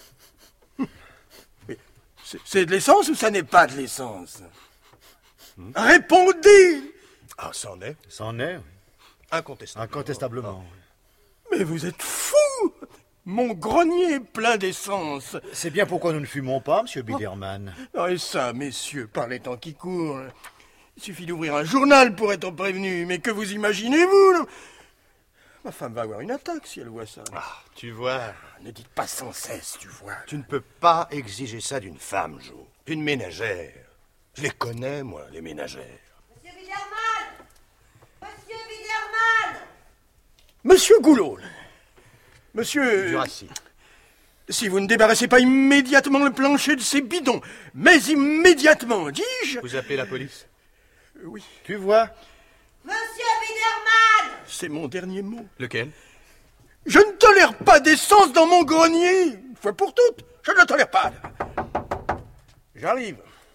C'est de l'essence ou ça n'est pas de l'essence? hmm. Répondez! Ah, c'en est. C'en est. Incontestablement. Incontestablement. Mais vous êtes fous! Mon grenier est plein d'essence. C'est bien pourquoi nous ne fumons pas, monsieur Biderman. Oh, et ça, messieurs, par les temps qui courent, il suffit d'ouvrir un journal pour être prévenu. Mais que vous imaginez-vous là? Ma femme va avoir une attaque si elle voit ça. Ah, tu vois. Ne dites pas sans cesse, tu vois. Tu ne peux pas exiger ça d'une femme, Jo. D'une ménagère. Je les connais, moi, les ménagères. Monsieur Biderman! Monsieur Biderman! Monsieur Goulot, monsieur... Jurassic. Si vous ne débarrassez pas immédiatement le plancher de ces bidons, mais immédiatement, dis-je... Vous appelez la police? euh, Oui. Tu vois? Monsieur Biderman! C'est mon dernier mot. Lequel? Je ne tolère pas d'essence dans mon grenier. Une fois pour toutes, je ne le tolère pas. J'arrive.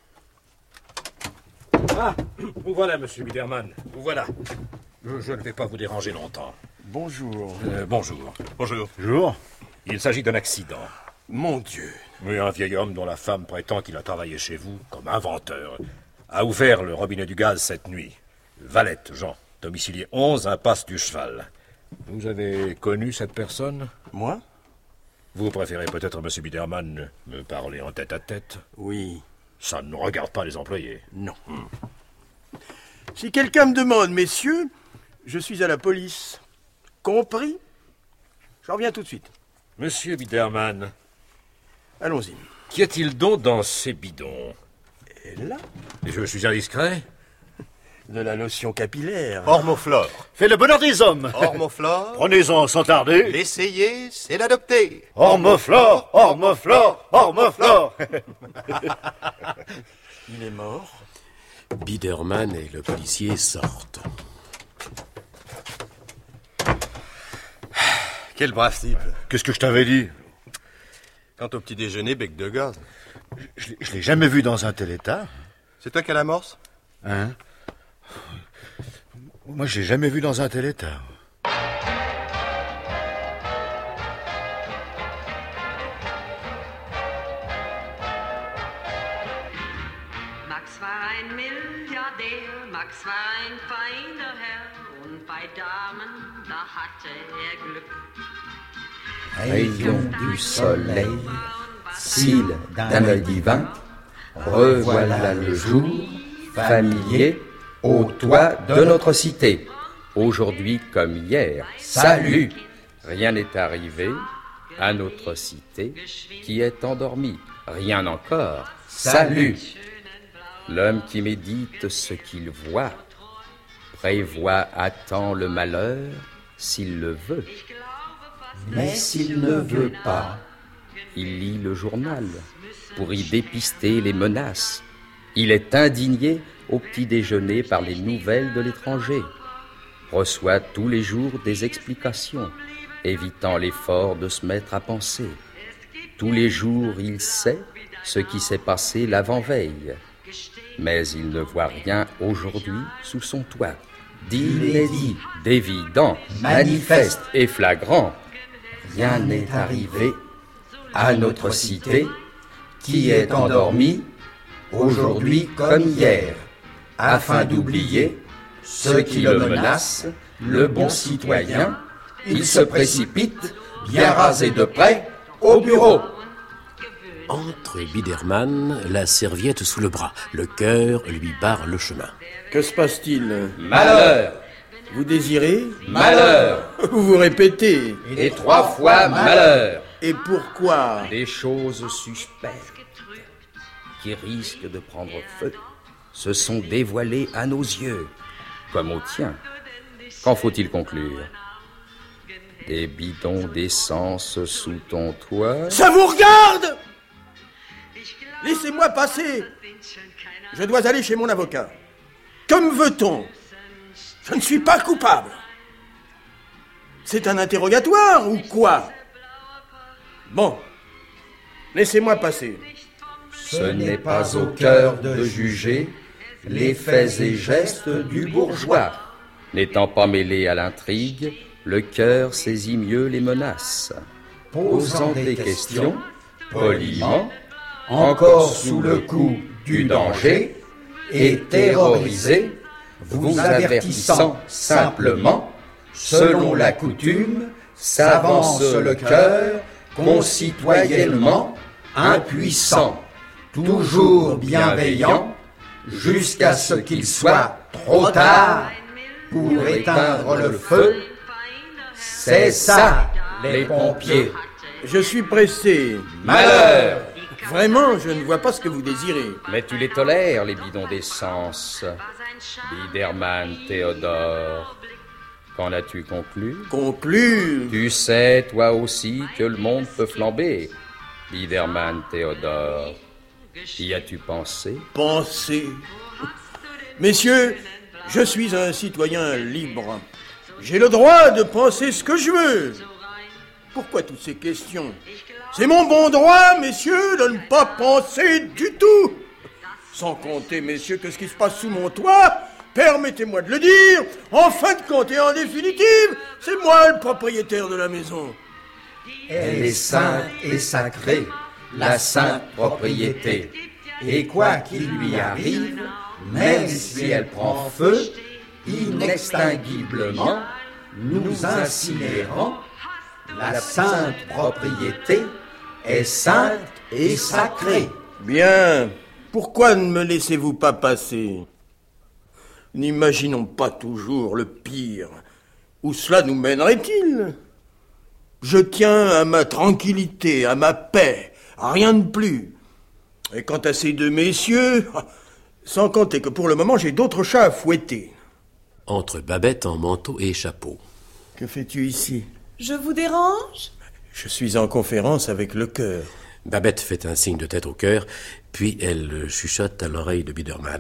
Ah, vous voilà, monsieur Biderman. Vous voilà. Je, je ne vais pas vous déranger longtemps. Bonjour. Euh, bonjour. Bonjour. Bonjour. Il s'agit d'un accident. Mon Dieu. Oui, un vieil homme dont la femme prétend qu'il a travaillé chez vous comme inventeur a ouvert le robinet du gaz cette nuit. Valette, Jean, domicilié onze, impasse du Cheval. Vous avez connu cette personne? Moi? Vous préférez peut-être, monsieur Biderman, me parler en tête-à-tête? Oui. Ça ne regarde pas les employés. Non. Hmm. Si quelqu'un me demande, messieurs, je suis à la police. Compris? Je reviens tout de suite. Monsieur Biderman. Allons-y. Qu'y a-t-il donc dans ces bidons? Et là? Je suis indiscret? De la lotion capillaire. Hormoflore. Fais le bonheur des hommes. Hormoflore. Prenez-en sans tarder. L'essayer, c'est l'adopter. Hormoflore, Hormoflore, Hormoflore. Il est mort. Biderman et le policier sortent. Quel brave type. Qu'est-ce que je t'avais dit? Quant au petit déjeuner, bec de gaz. Je, je l'ai jamais vu dans un tel état. C'est toi qui as l'amorce? Hein? Moi, je l'ai jamais vu dans un tel état. Max war ein Milliardär, Max war ein feiner Herr, und bei Damen, da hatte er Glück. Rayon du soleil, cils d'un œil divin, revoilà le jour, familier, au toit de notre cité. Aujourd'hui comme hier, salut! Rien n'est arrivé à notre cité qui est endormi. Rien encore, salut! L'homme qui médite ce qu'il voit, prévoit à temps le malheur s'il le veut. Mais s'il ne veut pas, il lit le journal pour y dépister les menaces. Il est indigné au petit déjeuner par les nouvelles de l'étranger, reçoit tous les jours des explications, évitant l'effort de se mettre à penser. Tous les jours, il sait ce qui s'est passé l'avant-veille, mais il ne voit rien aujourd'hui sous son toit. D'inédit, d'évident, manifeste et flagrant, rien n'est arrivé à notre cité qui est endormie aujourd'hui comme hier, afin d'oublier ce qui le menace, le bon citoyen. Il se précipite, bien rasé de près, au bureau. Entre Biderman, la serviette sous le bras. Le cœur lui barre le chemin. Que se passe-t-il? Malheur. Vous désirez? Malheur. Vous vous répétez. Et trois fois malheur. Et pourquoi? Des choses suspectes qui risquent de prendre feu se sont dévoilées à nos yeux, comme au tien. Qu'en faut-il conclure? Des bidons d'essence sous ton toit? Ça vous regarde? Laissez-moi passer. Je dois aller chez mon avocat. Que me veut-on? Je ne suis pas coupable. C'est un interrogatoire ou quoi? Bon, laissez-moi passer. Ce n'est pas au cœur de juger les faits et gestes du bourgeois. N'étant pas mêlé à l'intrigue, le cœur saisit mieux les menaces. Posant des questions, poliment, encore sous le coup du danger, et terrorisé, vous avertissant simplement, selon la coutume, s'avance le cœur, concitoyennement, impuissant, toujours bienveillant, jusqu'à ce qu'il soit trop tard pour éteindre le feu. C'est ça, les pompiers. Je suis pressé. Malheur! Vraiment, je ne vois pas ce que vous désirez. Mais tu les tolères, les bidons d'essence. Biederman Théodore. Qu'en as-tu conclu? Conclu? Tu sais, toi aussi, que le monde peut flamber. Biederman Théodore. Y as-tu pensé? Pensé? Messieurs, je suis un citoyen libre. J'ai le droit de penser ce que je veux. Pourquoi toutes ces questions? C'est mon bon droit, messieurs, de ne pas penser du tout. Sans compter, messieurs, que ce qui se passe sous mon toit, permettez-moi de le dire, en fin de compte et en définitive, c'est moi le propriétaire de la maison. Elle est sainte et sacrée, la sainte propriété. Et quoi qu'il lui arrive, même si elle prend feu, inextinguiblement, nous incinérant, la sainte propriété est sainte et sacrée. Bien, pourquoi ne me laissez-vous pas passer? N'imaginons pas toujours le pire. Où cela nous mènerait-il? Je tiens à ma tranquillité, à ma paix, à rien de plus. Et quant à ces deux messieurs, sans compter que pour le moment j'ai d'autres chats à fouetter. Entre Babette en manteau et chapeau. Que fais-tu ici? Je vous dérange? Je suis en conférence avec le cœur. Babette fait un signe de tête au cœur, puis elle chuchote à l'oreille de Biederman.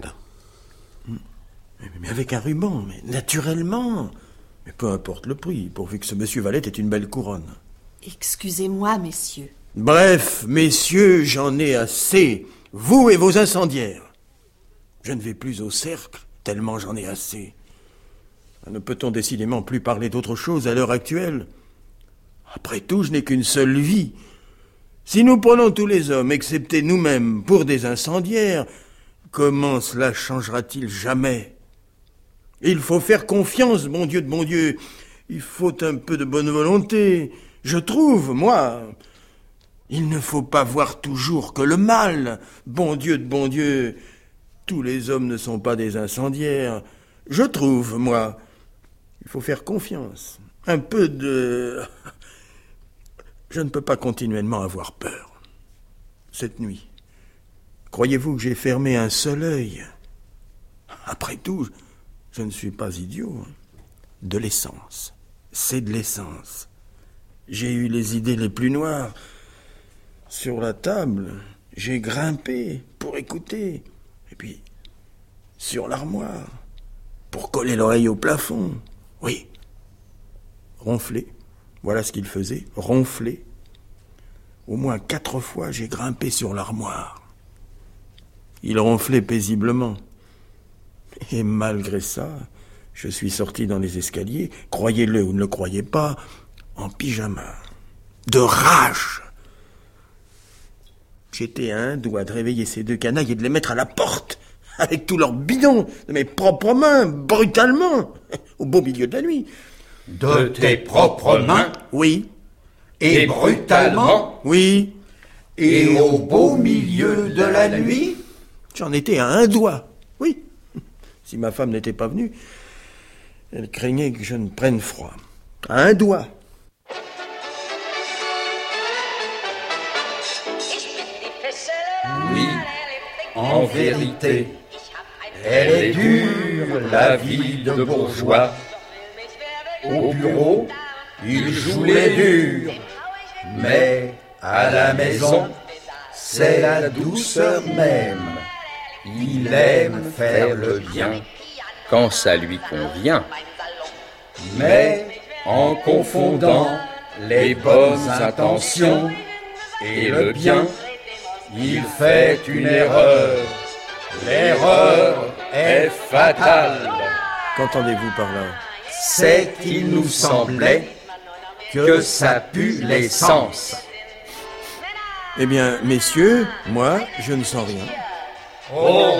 Mais avec un ruban, mais naturellement. Mais peu importe le prix, pourvu que ce monsieur Valette ait une belle couronne. Excusez-moi, messieurs. Bref, messieurs, j'en ai assez. Vous et vos incendiaires. Je ne vais plus au cercle, tellement j'en ai assez. Ne peut-on décidément plus parler d'autre chose à l'heure actuelle? Après tout, je n'ai qu'une seule vie. Si nous prenons tous les hommes, excepté nous-mêmes, pour des incendiaires, comment cela changera-t-il jamais? Il faut faire confiance, bon Dieu de bon Dieu. Il faut un peu de bonne volonté. Je trouve, moi, il ne faut pas voir toujours que le mal. Bon Dieu de bon Dieu, tous les hommes ne sont pas des incendiaires. Je trouve, moi, il faut faire confiance. Un peu de... Je ne peux pas continuellement avoir peur. Cette nuit, croyez-vous que j'ai fermé un seul œil? Après tout, je ne suis pas idiot. De l'essence. C'est de l'essence. J'ai eu les idées les plus noires. Sur la table, j'ai grimpé pour écouter. Et puis, sur l'armoire, pour coller l'oreille au plafond. Oui. Ronfler. Voilà ce qu'il faisait, ronfler. Au moins quatre fois, j'ai grimpé sur l'armoire. Il ronflait paisiblement. Et malgré ça, je suis sorti dans les escaliers, croyez-le ou ne le croyez pas, en pyjama. De rage. J'étais à un doigt de réveiller ces deux canailles et de les mettre à la porte, avec tout leur bidon, de mes propres mains, brutalement, au beau milieu de la nuit. De tes propres mains? Oui. Et brutalement? Oui. Et au beau milieu de la nuit? J'en étais à un doigt, oui. Si ma femme n'était pas venue, elle craignait que je ne prenne froid. À un doigt. Oui, en vérité, elle est dure, la vie de bourgeois. Au bureau, il joue les durs, mais à la maison, c'est la douceur même. Il aime faire le bien quand ça lui convient. Mais en confondant les bonnes intentions et le bien, il fait une erreur. L'erreur est fatale. Qu'entendez-vous par là? C'est qu'il nous semblait que ça pue l'essence. Eh bien, messieurs, moi, je ne sens rien. Oh,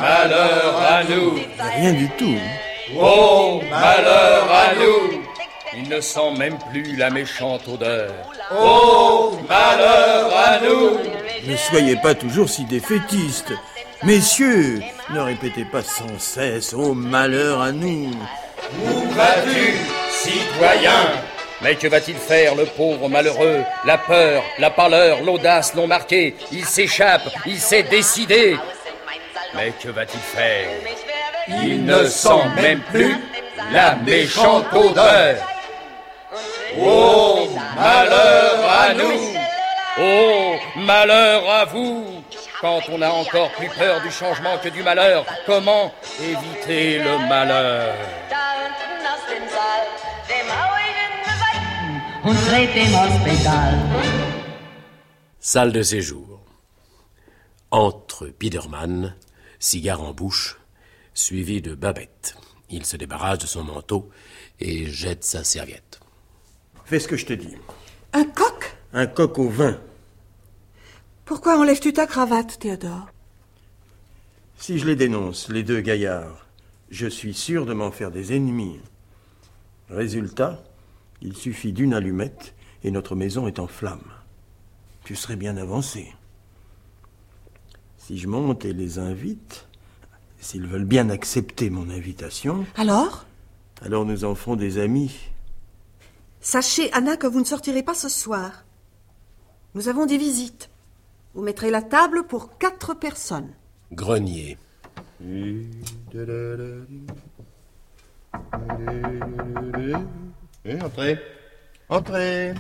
malheur à nous! Rien du tout. Oh, malheur à nous! Il ne sent même plus la méchante odeur. Oh, malheur à nous! Ne soyez pas toujours si défaitistes. Messieurs, ne répétez pas sans cesse « Oh, malheur à nous !» Où vas-tu, citoyen? Mais que va-t-il faire, le pauvre malheureux? La peur, la pâleur, l'audace l'ont marqué. Il s'échappe, il s'est décidé. Mais que va-t-il faire? Il ne sent même plus la méchante odeur. Oh, malheur à nous! Oh, malheur à vous! Quand on a encore plus peur du changement que du malheur, comment éviter le malheur? Salle de séjour. Entre Biederman, cigare en bouche, suivi de Babette. Il se débarrasse de son manteau et jette sa serviette. Fais ce que je te dis. Un coq? Un coq au vin. Pourquoi enlèves-tu ta cravate, Théodore? Si je les dénonce, les deux gaillards, je suis sûr de m'en faire des ennemis. Résultat, il suffit d'une allumette et notre maison est en flammes. Tu serais bien avancé. Si je monte et les invite, s'ils veulent bien accepter mon invitation... Alors? Alors nous en ferons des amis. Sachez, Anna, que vous ne sortirez pas ce soir. Nous avons des visites. Vous mettrez la table pour quatre personnes. Grenier. Eh, entrez. Entrez.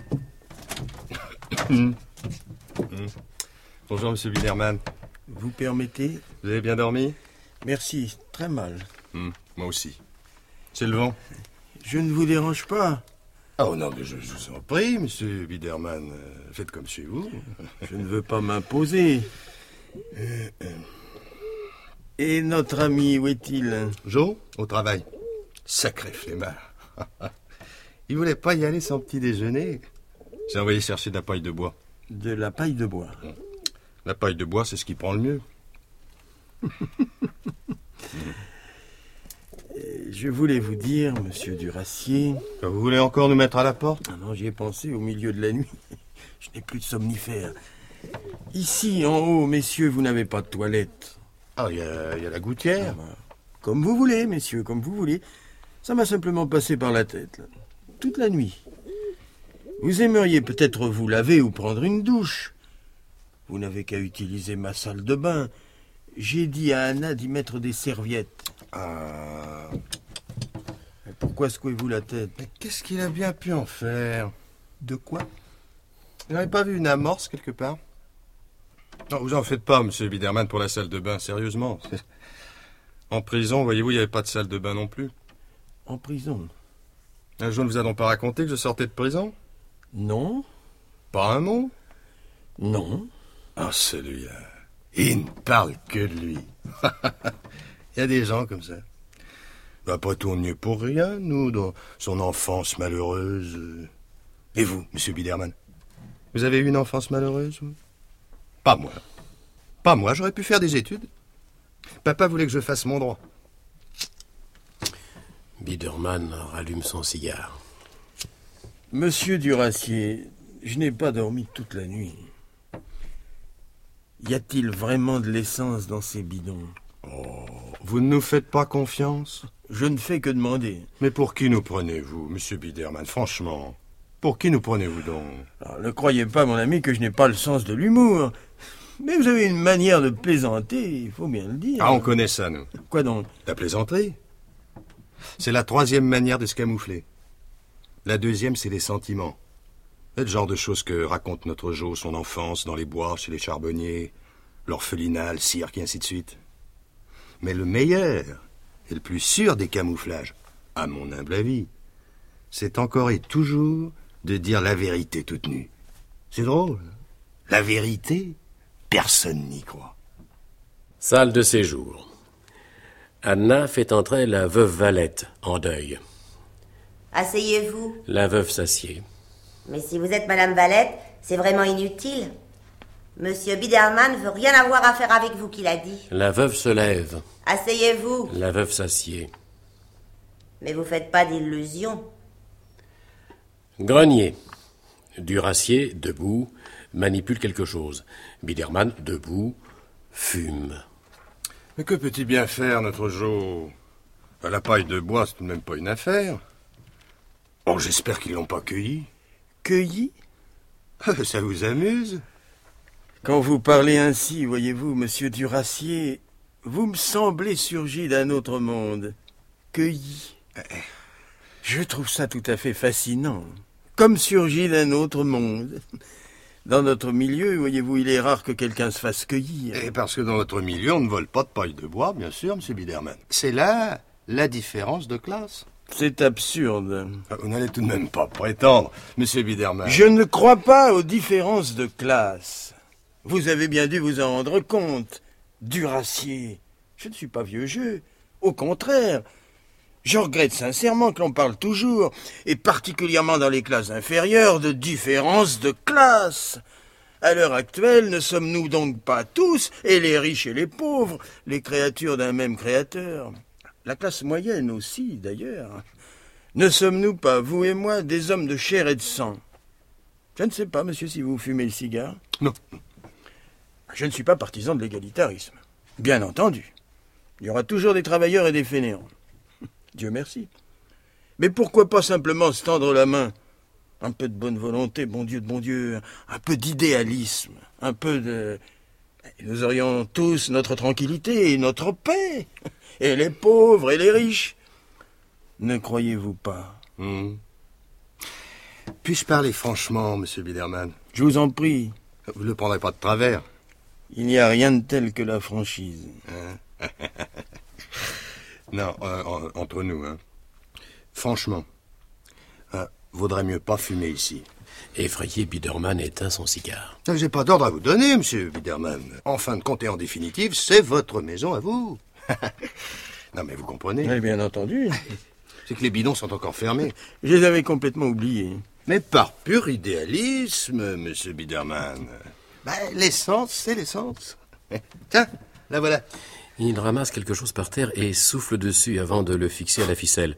Bonjour, monsieur Biederman. Vous permettez? Vous avez bien dormi? Merci, très mal. Hum, moi aussi. C'est le vent. Je ne vous dérange pas. Oh non, mais je, je vous en prie, monsieur Biederman. Euh, faites comme chez vous. Je ne veux pas m'imposer. Euh, euh. Et notre ami, où est-il? Joe, au travail. Sacré flemmard. Il voulait pas y aller sans petit déjeuner. J'ai envoyé chercher de la paille de bois. De la paille de bois. La paille de bois, c'est ce qui prend le mieux. Je voulais vous dire, monsieur Duracier... Vous voulez encore nous mettre à la porte? Ah non, j'y ai pensé au milieu de la nuit. Je n'ai plus de somnifère. Ici, en haut, messieurs, vous n'avez pas de toilette. Ah, il y, y a la gouttière. Ah, bah, comme vous voulez, messieurs, comme vous voulez. Ça m'a simplement passé par la tête, là. Toute la nuit. Vous aimeriez peut-être vous laver ou prendre une douche. Vous n'avez qu'à utiliser ma salle de bain. J'ai dit à Anna d'y mettre des serviettes. Ah... Pourquoi secouez-vous la tête? Mais qu'est-ce qu'il a bien pu en faire? De quoi? Vous n'avez pas vu une amorce quelque part? Non, vous en faites pas, monsieur Biederman, pour la salle de bain, sérieusement. En prison, voyez-vous, il n'y avait pas de salle de bain non plus. En prison? Un jour, ne vous a donc pas raconté que je sortais de prison? Non. Pas un mot? Non. Ah, celui-là, il ne parle que de lui. Il y a des gens comme ça. Après tout, on n'y est pour rien, nous, dans son enfance malheureuse. Et vous, monsieur Biederman? Vous avez eu une enfance malheureuse, vous? Pas moi. Pas moi, j'aurais pu faire des études. Papa voulait que je fasse mon droit. Biederman rallume son cigare. Monsieur Duracier, je n'ai pas dormi toute la nuit. Y a-t-il vraiment de l'essence dans ces bidons? Oh, vous ne nous faites pas confiance? Je ne fais que demander. Mais pour qui nous prenez-vous, monsieur Biederman, franchement? Pour qui nous prenez-vous donc? Alors, ne croyez pas, mon ami, que je n'ai pas le sens de l'humour. Mais vous avez une manière de plaisanter, il faut bien le dire. Ah, on connaît ça, nous. Quoi donc? La plaisanterie. C'est la troisième manière de se camoufler. La deuxième, c'est les sentiments. C'est le genre de choses que raconte notre Jo, son enfance, dans les bois, chez les charbonniers, l'orphelinat, le cirque, et ainsi de suite. Mais le meilleur et le plus sûr des camouflages, à mon humble avis, c'est encore et toujours de dire la vérité toute nue. C'est drôle. La vérité, personne n'y croit. Salle de séjour. Anna fait entrer la veuve Valette, en deuil. Asseyez-vous. La veuve s'assied. Mais si vous êtes Madame Valette, c'est vraiment inutile. Monsieur Biederman veut rien avoir à faire avec vous, qu'il a dit. La veuve se lève. Asseyez-vous. La veuve s'assied. Mais vous faites pas d'illusions. Grenier. Duracier, debout, manipule quelque chose. Biderman, debout, fume. Mais que peut-il bien faire, notre Jo? À la paille de bois, c'est tout de même pas une affaire. Oh, j'espère qu'ils l'ont pas cueilli. Cueilli? Ça vous amuse? Quand vous parlez ainsi, voyez-vous, monsieur Duracier, vous me semblez surgi d'un autre monde. Cueilli. Je trouve ça tout à fait fascinant. Comme surgi d'un autre monde. Dans notre milieu, voyez-vous, il est rare que quelqu'un se fasse cueillir. Et parce que dans notre milieu, on ne vole pas de paille de bois, bien sûr, monsieur Biderman. C'est là la différence de classe. C'est absurde. Vous n'allez tout de même pas prétendre, monsieur Biderman. Je ne crois pas aux différences de classe. Vous avez bien dû vous en rendre compte. Duracier, je ne suis pas vieux jeu. Au contraire, je regrette sincèrement que l'on parle toujours, et particulièrement dans les classes inférieures, de différences de classe. À l'heure actuelle, ne sommes-nous donc pas tous, et les riches et les pauvres, les créatures d'un même créateur? La classe moyenne aussi, d'ailleurs. Ne sommes-nous pas, vous et moi, des hommes de chair et de sang? Je ne sais pas, monsieur, si vous fumez le cigare. Non. Je ne suis pas partisan de l'égalitarisme. Bien entendu. Il y aura toujours des travailleurs et des fainéants. Dieu merci. Mais pourquoi pas simplement se tendre la main? Un peu de bonne volonté, bon Dieu de bon Dieu, un peu d'idéalisme, un peu de... Nous aurions tous notre tranquillité et notre paix. Et les pauvres et les riches. Ne croyez-vous pas? Mmh. Puis-je parler franchement, monsieur Biderman? Je vous en prie. Vous ne le prendrez pas de travers? Il n'y a rien de tel que la franchise. Hein? Non, euh, entre nous, hein. Franchement, euh, vaudrait mieux pas fumer ici. Effrayé, Biderman éteint son cigare. J'ai pas d'ordre à vous donner, monsieur Biderman. En fin de compte et en définitive, c'est votre maison à vous. Non, mais vous comprenez. Oui, bien entendu. C'est que les bidons sont encore fermés. Je les avais complètement oubliés. Mais par pur idéalisme, monsieur Biderman. Ben, l'essence, c'est l'essence. Tiens, la voilà. Il ramasse quelque chose par terre et souffle dessus avant de le fixer à la ficelle.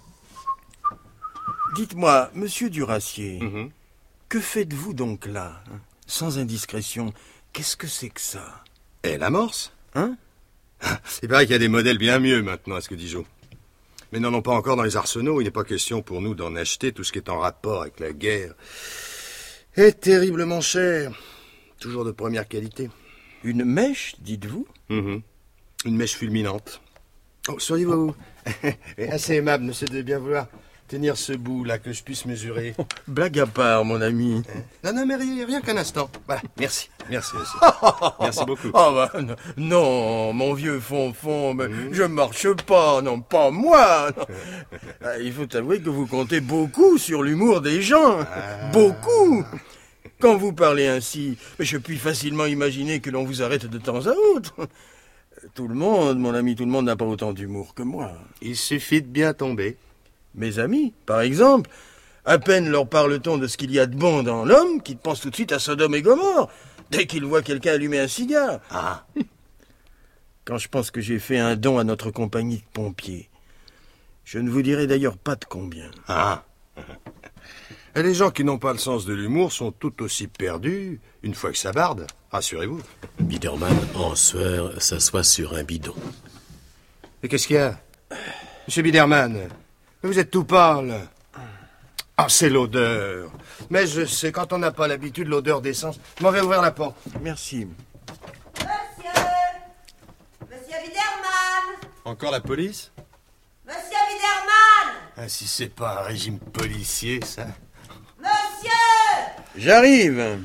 Dites-moi, monsieur Duracier, mm-hmm. que faites-vous donc là, hein? Sans indiscrétion, qu'est-ce que c'est que ça? Et l'amorce? Hein? C'est pareil qu'il y a des modèles bien mieux maintenant, à ce que dit Jo. Mais n'en ont pas encore dans les arsenaux. Il n'est pas question pour nous d'en acheter. Tout ce qui est en rapport avec la guerre est terriblement cher. Toujours de première qualité. Une mèche, dites-vous? mm-hmm. Une mèche fulminante. Oh, seriez-vous assez aimable, monsieur, de bien vouloir tenir ce bout-là, que je puisse mesurer. Oh, blague à part, mon ami. Non, non, mais rien, rien qu'un instant. Voilà, merci. Merci, monsieur. Merci beaucoup. Oh, bah, non, mon vieux fonfon, mais mmh. je marche pas, non, pas moi. Non. Il faut avouer que vous comptez beaucoup sur l'humour des gens. Ah. Beaucoup. Quand vous parlez ainsi, je puis facilement imaginer que l'on vous arrête de temps à autre. Tout le monde, mon ami, tout le monde n'a pas autant d'humour que moi. Il suffit de bien tomber. Mes amis, par exemple, à peine leur parle-t-on de ce qu'il y a de bon dans l'homme qu'ils pensent tout de suite à Sodome et Gomorrhe, dès qu'ils voient quelqu'un allumer un cigare. Ah. Quand je pense que j'ai fait un don à notre compagnie de pompiers, je ne vous dirai d'ailleurs pas de combien. Ah. Et les gens qui n'ont pas le sens de l'humour sont tout aussi perdus une fois que ça barde, rassurez-vous. Biderman, en sueur, s'assoit sur un bidon. Et qu'est-ce qu'il y a? Monsieur Biderman, vous êtes tout pâle. Ah, c'est l'odeur. Mais je sais, quand on n'a pas l'habitude, l'odeur d'essence. Je m'en vais ouvrir la porte. Merci. Monsieur Monsieur Biderman Encore la police? Monsieur Biderman Ah, si c'est pas un régime policier, ça. Monsieur J'arrive.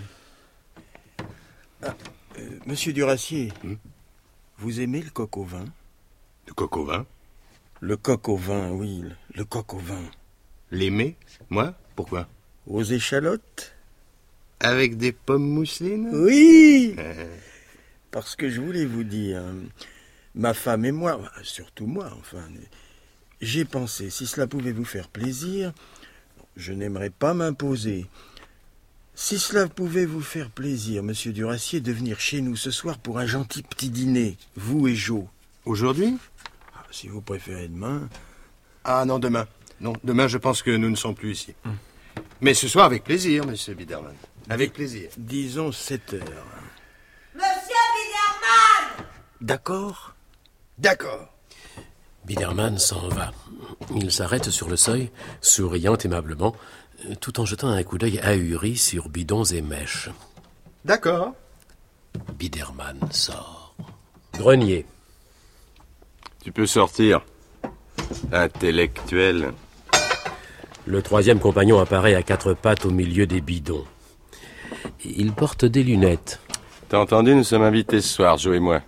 Ah, euh, monsieur Duracier, hmm? vous aimez le coq au vin? Le coq au vin? Le coq au vin, oui, le coq au vin. L'aimer? Moi? Pourquoi? Aux échalotes? Avec des pommes mousselines? Oui. Parce que je voulais vous dire, ma femme et moi, surtout moi, enfin, j'ai pensé, si cela pouvait vous faire plaisir, je n'aimerais pas m'imposer. Si cela pouvait vous faire plaisir, monsieur Duracier, de venir chez nous ce soir pour un gentil petit dîner, vous et Jo. Aujourd'hui? Ah, si vous préférez demain. Ah non, demain. Non, demain, je pense que nous ne sommes plus ici. Hum. Mais ce soir avec plaisir, monsieur Biderman. Avec plaisir. Disons sept heures. Monsieur Biderman! D'accord. D'accord. Biderman s'en va. Il s'arrête sur le seuil, souriant aimablement, tout en jetant un coup d'œil ahuri sur bidons et mèches. D'accord. Biderman sort. Grenier. Tu peux sortir. Intellectuel. Le troisième compagnon apparaît à quatre pattes au milieu des bidons. Il porte des lunettes. T'as entendu, nous sommes invités ce soir, Joe et moi.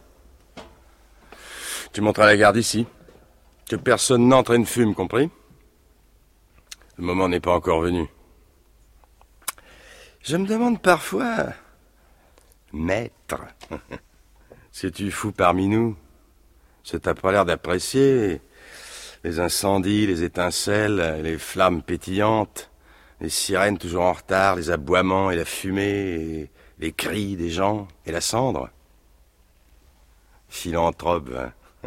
Tu monteras la garde ici. Que personne n'entre et ne fume, compris? Le moment n'est pas encore venu. Je me demande parfois... Maître, si tu fous parmi nous, ça t'a pas l'air d'apprécier les incendies, les étincelles, les flammes pétillantes, les sirènes toujours en retard, les aboiements et la fumée, et les cris des gens et la cendre. Philanthrope, hein.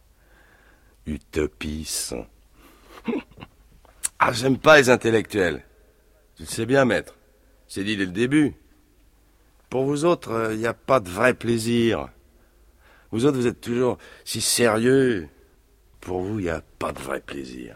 Utopiste. Ah, j'aime pas les intellectuels. Tu le sais bien, maître. C'est dit dès le début. Pour vous autres, il n'y a pas de vrai plaisir. Vous autres, vous êtes toujours si sérieux. Pour vous, il n'y a pas de vrai plaisir.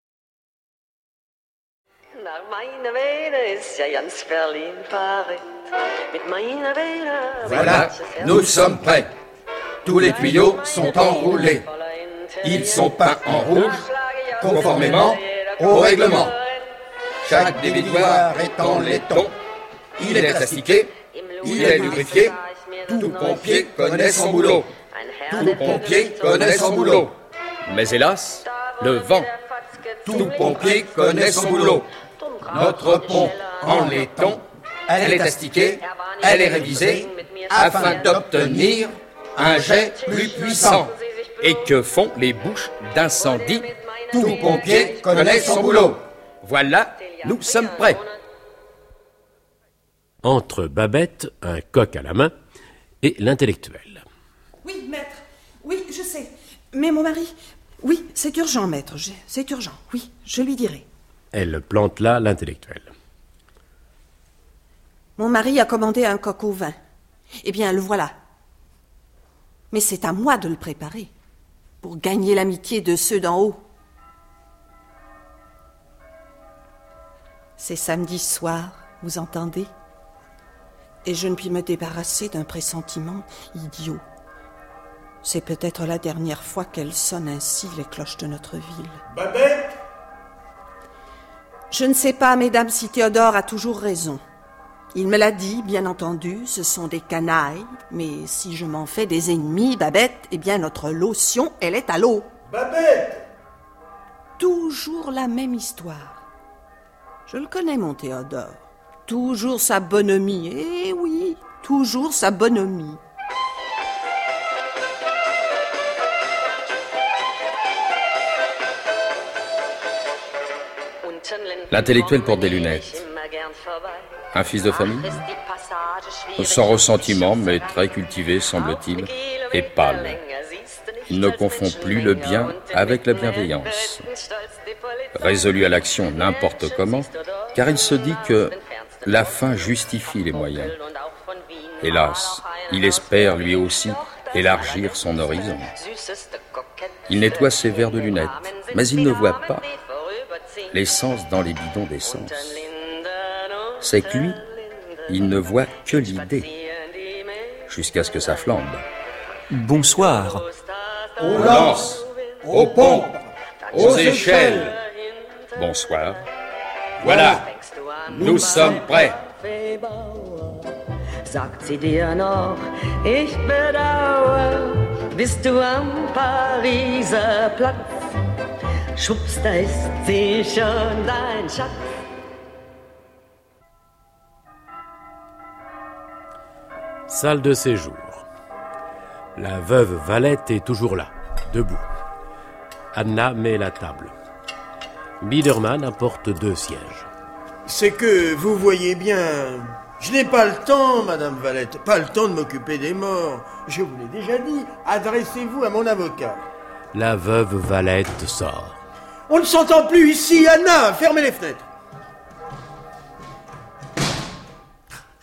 Voilà, nous sommes prêts. Tous les tuyaux sont enroulés. Ils sont peints en rouge, conformément au règlement. Chaque débitoire est en laiton. Il est astiqué, il est lubrifié. Tout pompier connaît son boulot. Tout pompier connaît son boulot. Mais hélas, le vent. Tout pompier connaît son boulot. Notre pompe en laiton, elle est astiquée, elle est révisée, afin d'obtenir un jet plus puissant. Et que font les bouches d'incendie? Tout pompier connaît son boulot. Voilà, nous sommes prêts. Entre Babette, un coq à la main, et l'intellectuel. Oui, maître. Oui, je sais. Mais mon mari... Oui, c'est urgent, maître. Je- C'est urgent. Oui, je lui dirai. Elle plante là l'intellectuel. Mon mari a commandé un coq au vin. Eh bien, le voilà. Mais c'est à moi de le préparer, pour gagner l'amitié de ceux d'en haut. C'est samedi soir, vous entendez? Et je ne puis me débarrasser d'un pressentiment idiot. C'est peut-être la dernière fois qu'elles sonnent ainsi, les cloches de notre ville. Babette! Je ne sais pas, mesdames, si Théodore a toujours raison. Il me l'a dit, bien entendu, ce sont des canailles, mais si je m'en fais des ennemis, Babette, eh bien notre lotion, elle est à l'eau. Babette! Toujours la même histoire. Je le connais, mon Théodore. Toujours sa bonhomie, eh oui, toujours sa bonhomie. L'intellectuel porte des lunettes. Un fils de famille? Sans ressentiment, mais très cultivé, semble-t-il, et pâle. Il ne confond plus le bien avec la bienveillance. Résolu à l'action n'importe comment, car il se dit que la fin justifie les moyens. Hélas, il espère lui aussi élargir son horizon. Il nettoie ses verres de lunettes, mais il ne voit pas l'essence dans les bidons d'essence. C'est que lui, il ne voit que l'idée, jusqu'à ce que ça flambe. Bonsoir. Aux lances, aux pompes, aux échelles. Bonsoir. Voilà, nous sommes prêts. Sagt sie dir noch, ich bedauere, bist du am Pariser Platz? Schwupps, da ist sie schon, dein Schatz. Salle de séjour. La veuve Valette est toujours là, debout. Anna met la table. Biderman apporte deux sièges. C'est que, vous voyez bien, je n'ai pas le temps, Madame Valette, pas le temps de m'occuper des morts. Je vous l'ai déjà dit, adressez-vous à mon avocat. La veuve Valette sort. On ne s'entend plus ici, Anna, fermez les fenêtres.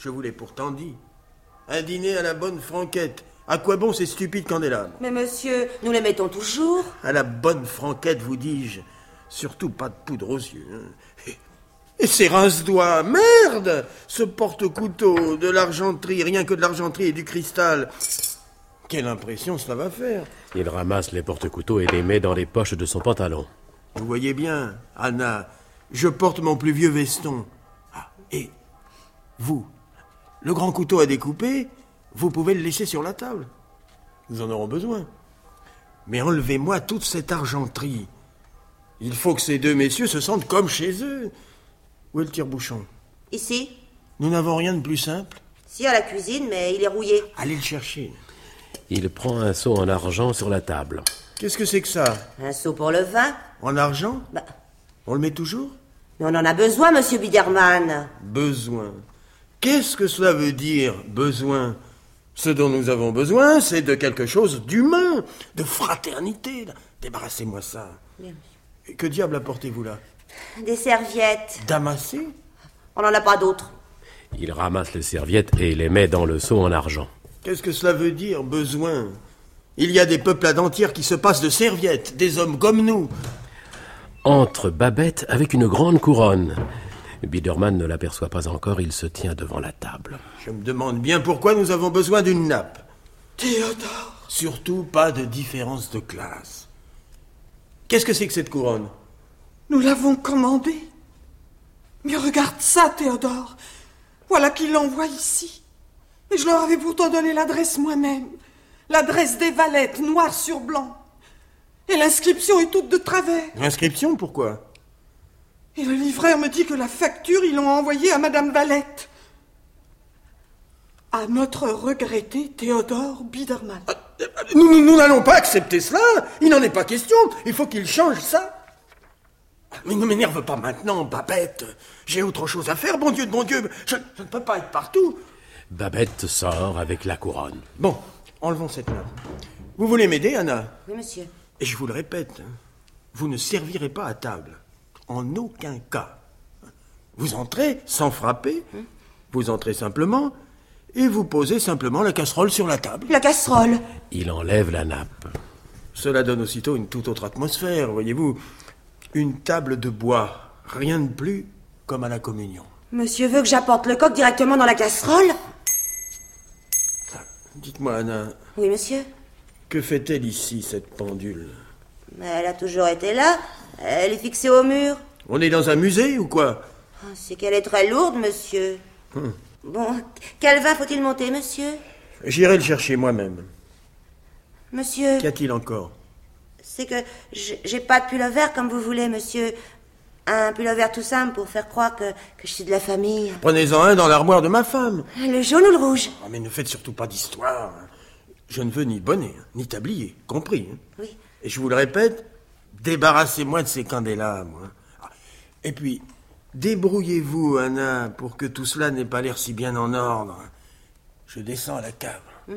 Je vous l'ai pourtant dit. Un dîner à la bonne franquette. À quoi bon ces stupides candélabres? Mais monsieur, nous les mettons toujours. À la bonne franquette, vous dis-je. Surtout pas de poudre aux yeux. Hein. Et ces rince-doigts, merde! Ce porte-couteau, de l'argenterie, rien que de l'argenterie et du cristal. Quelle impression cela va faire! Il ramasse les porte-couteaux et les met dans les poches de son pantalon. Vous voyez bien, Anna, je porte mon plus vieux veston. Ah, et vous, le grand couteau à découper, vous pouvez le laisser sur la table. Nous en aurons besoin. Mais enlevez-moi toute cette argenterie. Il faut que ces deux messieurs se sentent comme chez eux. Où est le tire-bouchon? Ici. Nous n'avons rien de plus simple. Si, à la cuisine, mais il est rouillé. Allez le chercher. Il prend un seau en argent sur la table. Qu'est-ce que c'est que ça? Un seau pour le vin. En argent? Bah. On le met toujours? Mais on en a besoin, monsieur Biderman. Besoin. Qu'est-ce que cela veut dire, besoin? Ce dont nous avons besoin, c'est de quelque chose d'humain, de fraternité. Débarrassez-moi ça. Bien. Que diable apportez-vous là? Des serviettes. Damassées? On n'en a pas d'autres. Il ramasse les serviettes et les met dans le seau en argent. Qu'est-ce que cela veut dire, besoin? Il y a des peuplades entières qui se passent de serviettes, des hommes comme nous. Entre Babette avec une grande couronne. Biderman ne l'aperçoit pas encore, il se tient devant la table. Je me demande bien pourquoi nous avons besoin d'une nappe. Théodore! Surtout pas de différence de classe. Qu'est-ce que c'est que cette couronne? Nous l'avons commandée. Mais regarde ça, Théodore. Voilà qui l'envoie ici. Et je leur avais pourtant donné l'adresse moi-même. L'adresse des Valettes, noir sur blanc. Et l'inscription est toute de travers. L'inscription, pourquoi? Et le livreur me dit que la facture, ils l'ont envoyée à Madame Valette. À notre regretté Théodore Biderman. Ah, nous, nous, nous n'allons pas accepter cela. Il n'en est pas question. Il faut qu'il change ça. Mais ne m'énerve pas maintenant, Babette. J'ai autre chose à faire, bon Dieu de bon Dieu. Je, je ne peux pas être partout. Babette sort avec la couronne. Bon, enlevons cette nappe. Vous voulez m'aider, Anna? Oui, monsieur. Et je vous le répète, vous ne servirez pas à table. En aucun cas. Vous entrez sans frapper, hum. Vous entrez simplement, et vous posez simplement la casserole sur la table. La casserole? Il enlève la nappe. Cela donne aussitôt une toute autre atmosphère, voyez-vous. Une table de bois, rien de plus comme à la communion. Monsieur veut que j'apporte le coq directement dans la casserole? Dites-moi, Anna. Oui, monsieur? Que fait-elle ici, cette pendule? Elle a toujours été là. Elle est fixée au mur. On est dans un musée ou quoi? C'est qu'elle est très lourde, monsieur. Hum. Bon, quel vin faut-il monter, monsieur? J'irai le chercher moi-même. Monsieur... Qu'y a-t-il encore? C'est que j'ai pas de pull-over comme vous voulez, monsieur. Un pull-over tout simple pour faire croire que, que je suis de la famille. Prenez-en un dans l'armoire de ma femme. Le jaune ou le rouge? Oh, mais ne faites surtout pas d'histoire. Je ne veux ni bonnet, ni tablier, compris? Oui. Et je vous le répète, débarrassez-moi de ces candélabres. Et puis, débrouillez-vous, Anna, pour que tout cela n'ait pas l'air si bien en ordre. Je descends à la cave. Hum.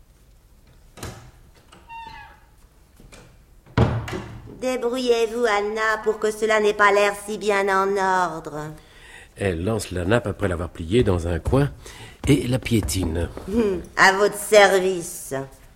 Débrouillez-vous, Anna, pour que cela n'ait pas l'air si bien en ordre. Elle lance la nappe après l'avoir pliée dans un coin et la piétine. Hum, à votre service.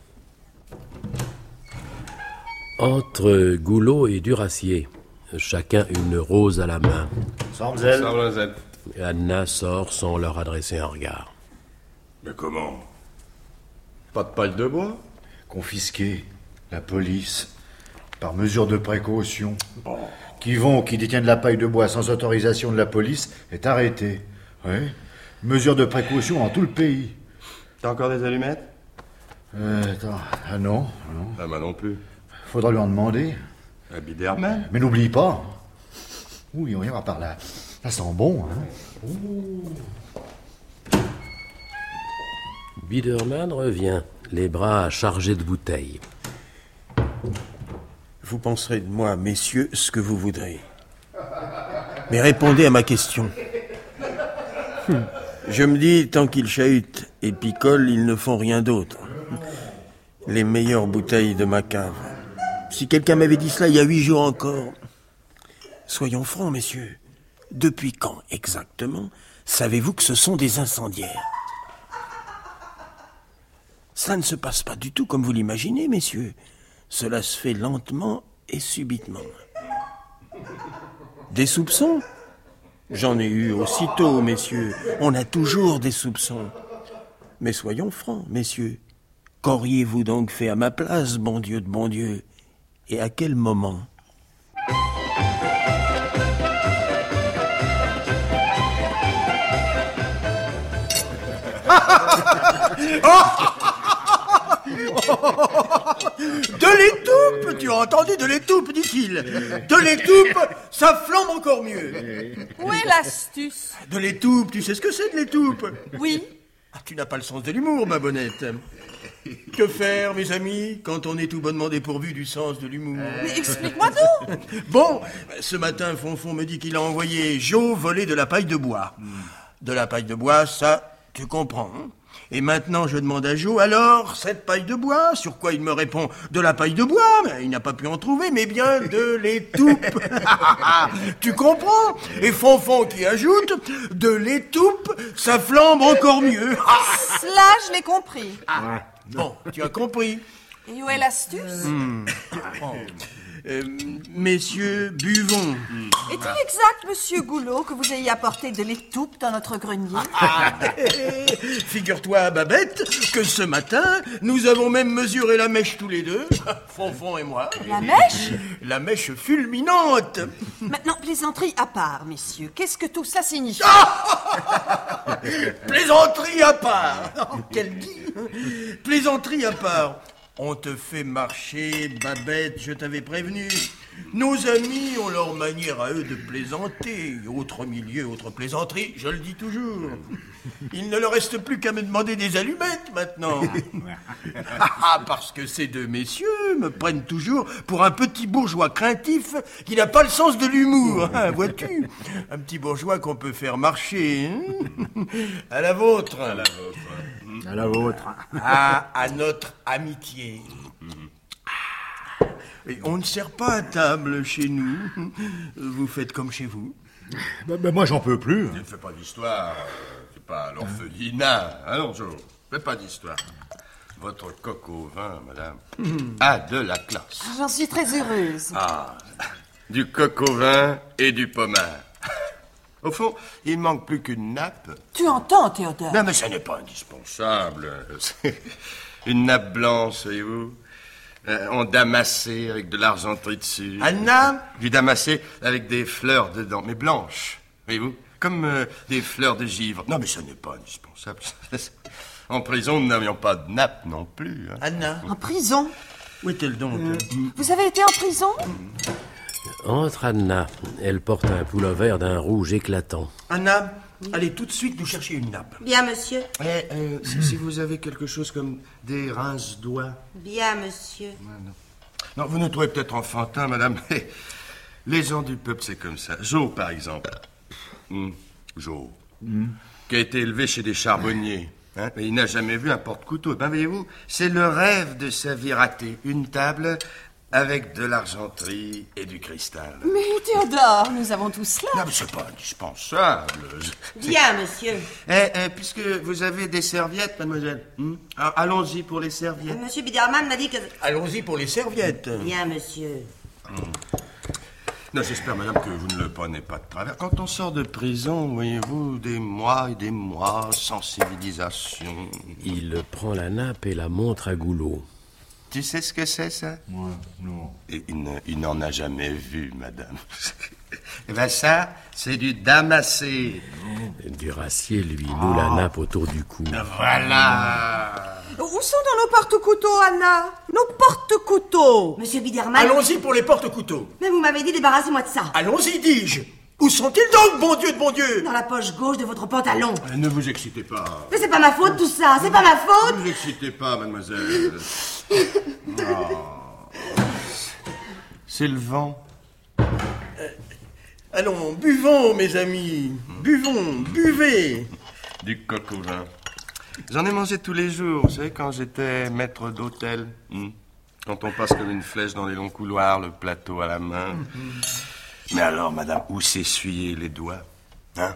Entre Goulot et Duracier, chacun une rose à la main. Sans zèle. Anna sort sans leur adresser un regard. Mais comment? Pas de paille de bois? Confisqué. La police, par mesure de précaution. Oh. Qui vont, qui détient de la paille de bois sans autorisation de la police, est arrêté. Oui. Mesure de précaution en tout le pays. T'as encore des allumettes? Euh, attends. Ah non, non. Ah, moi non plus. Faudra lui en demander. À Biderman. Mais n'oublie pas. Oui, on ira par là. Ça sent bon, hein. Ouh. Biderman revient, les bras chargés de bouteilles. Vous penserez de moi, messieurs, ce que vous voudrez. Mais répondez à ma question. Hum. Je me dis, tant qu'ils chahutent et picolent, ils ne font rien d'autre. Les meilleures bouteilles de ma cave. Si quelqu'un m'avait dit cela il y a huit jours encore... Soyons francs, messieurs. Depuis quand, exactement, Savez-vous que ce sont des incendiaires? Ça ne se passe pas du tout comme vous l'imaginez, messieurs. Cela se fait lentement et subitement. Des soupçons? J'en ai eu aussitôt, messieurs. On a toujours des soupçons. Mais soyons francs, messieurs. Qu'auriez-vous donc fait à ma place, bon Dieu de bon Dieu? Et à quel moment? De l'étoupe, tu as entendu, de l'étoupe, dit-il. De l'étoupe, ça flambe encore mieux. Où est l'astuce? De l'étoupe, tu sais ce que c'est de l'étoupe? Oui. Ah, tu n'as pas le sens de l'humour, ma bonnette. Que faire, mes amis, quand on est tout bonnement dépourvu du sens de l'humour? Mais explique-moi tout. Bon, ce matin, Fonfon me dit qu'il a envoyé Jo voler de la paille de bois. De la paille de bois, ça, tu comprends, hein? Et maintenant, je demande à Jo, alors, cette paille de bois? Sur quoi il me répond, de la paille de bois? Mais il n'a pas pu en trouver, mais bien de l'étoupe. Tu comprends? Et Fonfon qui ajoute, de l'étoupe, ça flambe encore mieux. Cela, je l'ai compris. Ah, bon, tu as compris. Et où est l'astuce? Hmm. Oh. Euh, messieurs, buvons. Est-il exact, monsieur Goulot, que vous ayez apporté de l'étoupe dans notre grenier? Ah, figure-toi, Babette, que ce matin, nous avons même mesuré la mèche tous les deux, Fonfon et moi. La mèche? La mèche fulminante. Maintenant, plaisanterie à part, messieurs. Qu'est-ce que tout ça signifie? Ah plaisanterie à part. Oh, quel dit. Plaisanterie à part. On te fait marcher, Babette, je t'avais prévenu. Nos amis ont leur manière à eux de plaisanter. Autre milieu, autre plaisanterie, je le dis toujours. Il ne leur reste plus qu'à me demander des allumettes maintenant. Parce que ces deux messieurs me prennent toujours pour un petit bourgeois craintif qui n'a pas le sens de l'humour. Hein, vois-tu? Un petit bourgeois qu'on peut faire marcher. Hein? À la vôtre. À la vôtre. À la vôtre. À, à notre amitié. Et on ne sert pas à table chez nous. Vous faites comme chez vous. Ben, ben moi, j'en peux plus. Ne fais pas d'histoire. C'est pas l'orphelinat. Allons, Jo, fais pas d'histoire. Votre coq au vin, madame, a de la classe. J'en suis très heureuse. Ah, du coq au vin et du pommard. Au fond, il manque plus qu'une nappe. Tu entends, Théodore? Non, mais ça n'est pas indispensable. Une nappe blanche, voyez-vous, euh, en damassé avec de l'argenterie dessus. Anna? Du damassé avec des fleurs dedans, mais blanches, voyez-vous, comme euh, des fleurs de givre. Non, mais ça n'est pas indispensable. En prison, nous n'avions pas de nappe non plus. Hein. Anna? En prison? Où est-elle donc? mmh. Vous avez été en prison? Entre Anna. Elle porte un pullover d'un rouge éclatant. Anna, allez tout de suite nous chercher une nappe. Bien, monsieur. Eh, euh, si, si vous avez quelque chose comme des rince-doigts. Bien, monsieur. Ouais, non. non, vous nous trouvez peut-être enfantin, madame, mais les gens du peuple, c'est comme ça. Jo, par exemple. Mmh. Jo. Mmh. Qui a été élevé chez des charbonniers. Hein, mais il n'a jamais vu un porte-couteau. Ben, voyez-vous, c'est le rêve de sa vie ratée. Une table avec de l'argenterie et du cristal. Mais Théodore, nous avons tout cela. Non, mais c'est pas indispensable. Bien, monsieur. Eh, eh, puisque vous avez des serviettes, mademoiselle, hmm? Alors, allons-y pour les serviettes. Monsieur Biderman m'a dit que... Allons-y pour les serviettes. Bien, monsieur. Hmm. Non, j'espère, madame, que vous ne le prenez pas de travers. Quand on sort de prison, voyez-vous, des mois et des mois sans civilisation. Il prend la nappe et la montre à Goulot. Tu sais ce que c'est, ça? Moi, non. Et il, ne, il n'en a jamais vu, madame. Eh bien, ça, c'est du damassé. Duracier lui noue la nappe autour du cou. Voilà. Où sont dans nos porte-couteaux, Anna? Nos porte-couteaux. Monsieur Biderman... Allons-y pour les porte-couteaux. Mais vous m'avez dit débarrassez-moi de ça. Allons-y, dis-je. Où sont-ils donc, bon Dieu de bon Dieu? Dans la poche gauche de votre pantalon. Ne vous excitez pas. Mais c'est pas ma faute tout ça, c'est pas ma faute. Ne vous excitez pas, mademoiselle. Oh. C'est le vent. Euh, allons, buvons, mes amis. Buvons, buvez. Du coq au vin. J'en ai mangé tous les jours, vous savez, quand j'étais maître d'hôtel. Hmm. Quand on passe comme une flèche dans les longs couloirs, le plateau à la main. Mm-hmm. Mais alors, madame, où s'essuyer les doigts? Hein?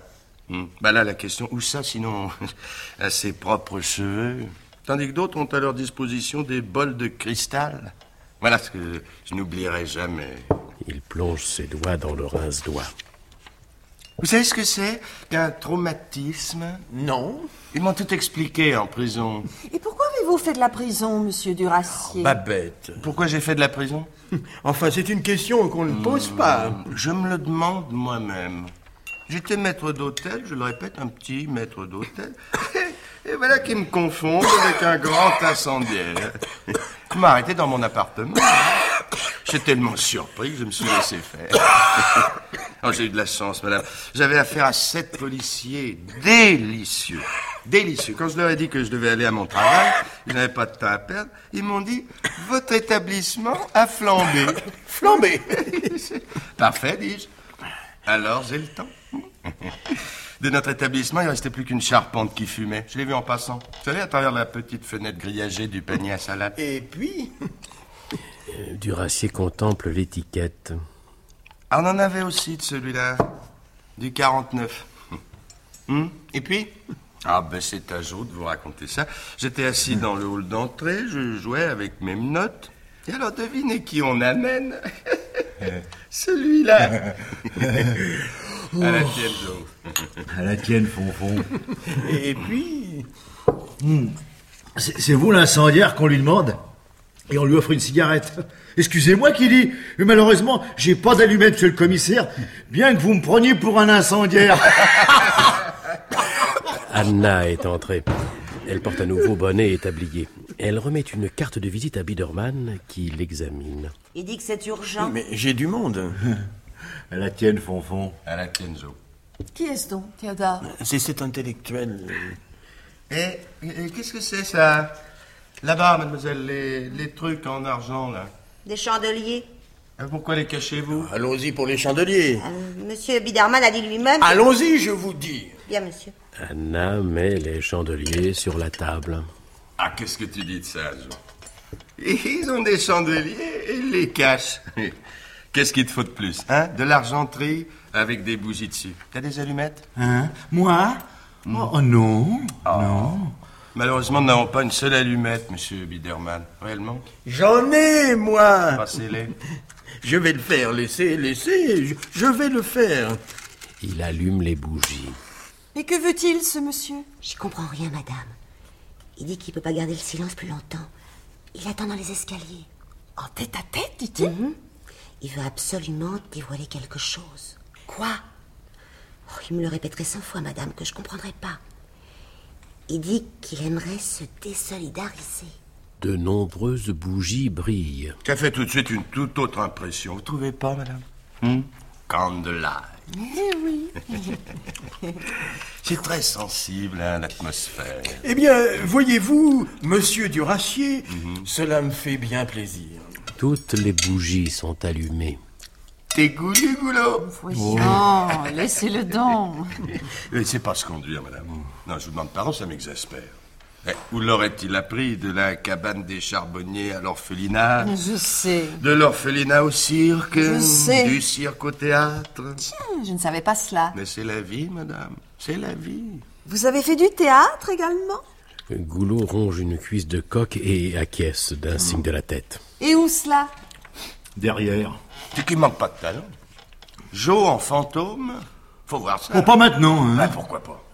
Hum. Bah là, la question, où ça, sinon, à ses propres cheveux? Tandis que d'autres ont à leur disposition des bols de cristal. Voilà ce que je n'oublierai jamais. Il plonge ses doigts dans le rince-doigt. Vous savez ce que c'est qu'un traumatisme? Non. Ils m'ont tout expliqué en prison. Et pourquoi avez-vous fait de la prison, monsieur Duracier? Oh, Babette. Pourquoi j'ai fait de la prison? Enfin, c'est une question qu'on ne pose pas. Je me le demande moi-même. J'étais maître d'hôtel, je le répète, un petit maître d'hôtel. Et voilà qu'ils me confondent avec un grand incendiaire. Il m'a arrêté dans mon appartement. J'étais tellement surpris que je me suis laissé faire. Oh, j'ai eu de la chance, madame. J'avais affaire à sept policiers délicieux. Délicieux. Quand je leur ai dit que je devais aller à mon travail, je n'avais pas de temps à perdre, ils m'ont dit « Votre établissement a flambé. » Flambé. Parfait, dis-je. Alors, j'ai le temps. De notre établissement, il ne restait plus qu'une charpente qui fumait. Je l'ai vue en passant. Vous savez, à travers la petite fenêtre grillagée du panier à salade. Et puis... Duracier contemple l'étiquette. Ah, on en avait aussi de celui-là. Du quarante-neuf. Hum, Et puis? Ah, ben c'est à jour de vous raconter ça. J'étais assis dans le hall d'entrée, je jouais avec mes menottes. Et alors, devinez qui on amène? Celui-là. À la tienne, Joe. À la tienne, Fonfon. Et puis... Mmh. C'est, c'est vous l'incendiaire qu'on lui demande? Et on lui offre une cigarette. Excusez-moi, qui dit, mais malheureusement, j'ai pas d'allumette, monsieur le commissaire, bien que vous me preniez pour un incendiaire. Anna est entrée. Elle porte un nouveau bonnet et tablier. Elle remet une carte de visite à Biederman qui l'examine. Il dit que c'est urgent. Mais j'ai du monde. À la tienne, Fonfon. À la tienne, Joe. Qui est-ce donc, Théodore? C'est cet intellectuel. Et, et qu'est-ce que c'est, ça? Là-bas, mademoiselle, les, les trucs en argent, là. Des chandeliers. Pourquoi les cachez-vous? Allons-y pour les chandeliers. Euh, monsieur Biederman a dit lui-même... que- Allons-y, je vous dis. Bien, monsieur. Anna met les chandeliers sur la table. Ah, qu'est-ce que tu dis de ça, Joe? Ils ont des chandeliers et ils les cachent. Qu'est-ce qu'il te faut de plus, hein? De l'argenterie avec des bougies dessus. T'as des allumettes? Hein? Moi? mmh. oh, oh non, oh. non. Malheureusement, nous n'avons pas une seule allumette, monsieur Biederman. Réellement? J'en ai, moi. Passez-les. Je vais le faire, laissez, laissez. Je, je vais le faire. Il allume les bougies. Et que veut-il, ce monsieur? J'y comprends rien, madame. Il dit qu'il peut pas garder le silence plus longtemps. Il attend dans les escaliers. En tête à tête, dit-il? Mm-hmm. Il veut absolument dévoiler quelque chose. Quoi? Oh, il me le répéterait cent fois, madame, que je comprendrais pas. Il dit qu'il aimerait se désolidariser. De nombreuses bougies brillent. Ça fait tout de suite une toute autre impression. Vous trouvez pas, madame? hmm? Candlelight. Eh oui. C'est très sensible, hein, l'atmosphère. Eh bien, voyez-vous, monsieur Duracier, mm-hmm. cela me fait bien plaisir. Toutes les bougies sont allumées. T'es goulu, goulot. Voyons, oh, laissez-le donc. C'est pas se conduire, madame. Non, je vous demande pardon, ça m'exaspère. Eh, où l'aurait-il appris? De la cabane des charbonniers à l'orphelinat? Je sais. De l'orphelinat au cirque? Je sais. Du cirque au théâtre? Tiens, je ne savais pas cela. Mais c'est la vie, madame. C'est la vie. Vous avez fait du théâtre également? Goulot ronge une cuisse de coq et acquiesce d'un mmh. signe de la tête. Et où cela? Derrière. C'est qu'il manque pas de talent. Joe en fantôme? Faut voir ça. Oh, pas maintenant, hein. Ben, pourquoi pas?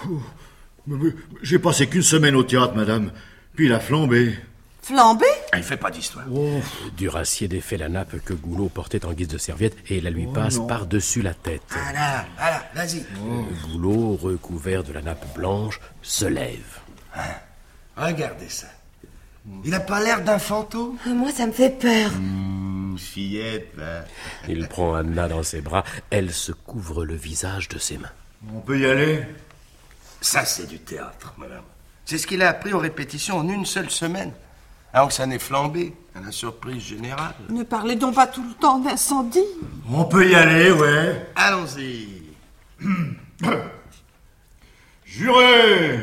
J'ai passé qu'une semaine au théâtre, madame. Puis il a flambé. Flambé? Il fait pas d'histoire. Oh. Duracier défait la nappe que Goulot portait en guise de serviette et la lui oh, passe non. par-dessus la tête. Voilà, voilà, vas-y. Oh. Goulot, recouvert de la nappe blanche, se lève. Hein? Regardez ça. Il a pas l'air d'un fantôme? Moi, ça me fait peur. Mmh, fillette, ben. Il prend Anna dans ses bras. Elle se couvre le visage de ses mains. On peut y aller? Ça, c'est du théâtre, madame. C'est ce qu'il a appris aux répétitions en une seule semaine. Alors que ça n'est flambé, à la surprise générale. Ne parlez donc pas tout le temps d'incendie. On peut y aller, ouais. Allons-y. Jurez!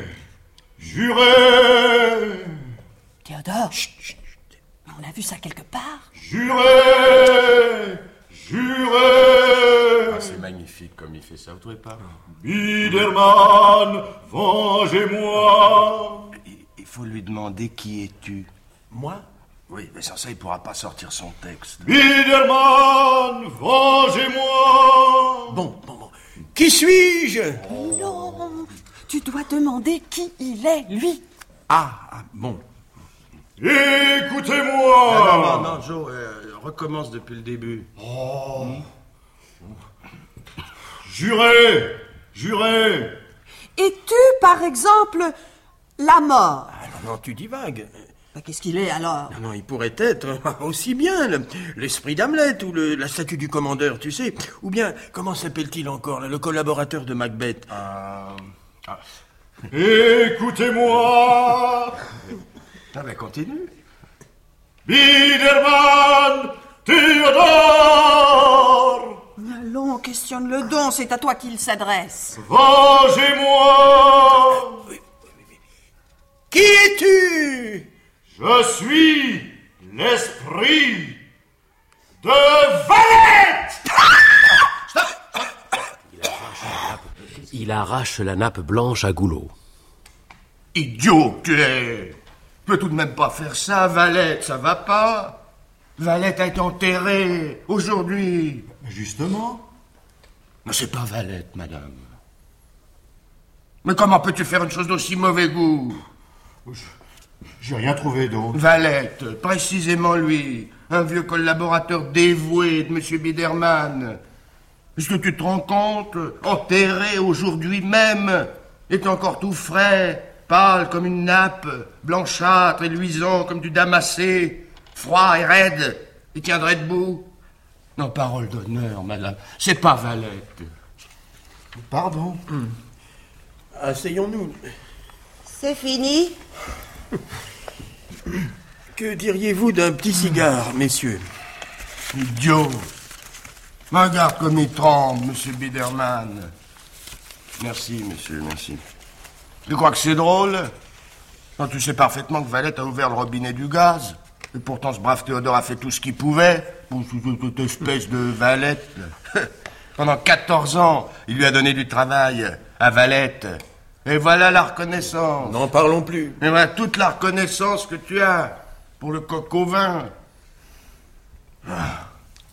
Jurez! Théodore, chut, chut, chut. On a vu ça quelque part. Jurez! Jurez! Ah, c'est magnifique. magnifique comme il fait ça, vous trouvez pas? Biederman, vengez-moi. Il, il faut lui demander qui es-tu. Moi? Oui, mais sans ça, il pourra pas sortir son texte. Biederman, vengez-moi. Bon, bon, bon. Qui suis-je? Non, tu dois demander qui il est, lui. Ah, ah bon. Écoutez-moi. Non, non, non, Joe, euh, recommence depuis le début. Oh. Jurez, jurez. Es-tu, par exemple, la mort? Ah, non, non, tu divagues. Bah, qu'est-ce qu'il est, alors? Non, non, il pourrait être aussi bien le- l'esprit d'Hamlet ou le- la statue du commandeur, tu sais. Ou bien, comment s'appelle-t-il encore, là, le collaborateur de Macbeth? Euh... Ah. Écoutez-moi. Ah ben continue. Biederman, Théodore. Allons, questionne le don, c'est à toi qu'il s'adresse. Vengez-moi. Qui es-tu? Je suis l'esprit de Valette. Il arrache la nappe blanche à goulot. Idiot que tu es. Tu peux tout de même pas faire ça, Valette, ça va pas. Valette a été enterré aujourd'hui. Justement. Mais c'est pas Valette, madame. Mais comment peux-tu faire une chose d'aussi mauvais goût? J'ai rien trouvé d'autre. Valette, précisément lui, un vieux collaborateur dévoué de M. Biederman. Est-ce que tu te rends compte? Enterré aujourd'hui même, est encore tout frais, pâle comme une nappe, blanchâtre et luisant comme du damassé, froid et raide, il tiendrait debout. Non, parole d'honneur, madame, c'est pas Valette. Pardon. Hum. Asseyons-nous. C'est fini? Que diriez-vous d'un petit cigare, messieurs? Idiot. Regarde comme il tremble, monsieur Biederman. Merci, monsieur, merci. Tu crois que c'est drôle? Quand tu sais parfaitement que Valette a ouvert le robinet du gaz. Et pourtant, ce brave Théodore a fait tout ce qu'il pouvait pour cette espèce de Valette. Pendant quatorze ans, il lui a donné du travail à Valette. Et voilà la reconnaissance. N'en parlons plus. Et voilà toute la reconnaissance que tu as pour le coq au vin. Ah.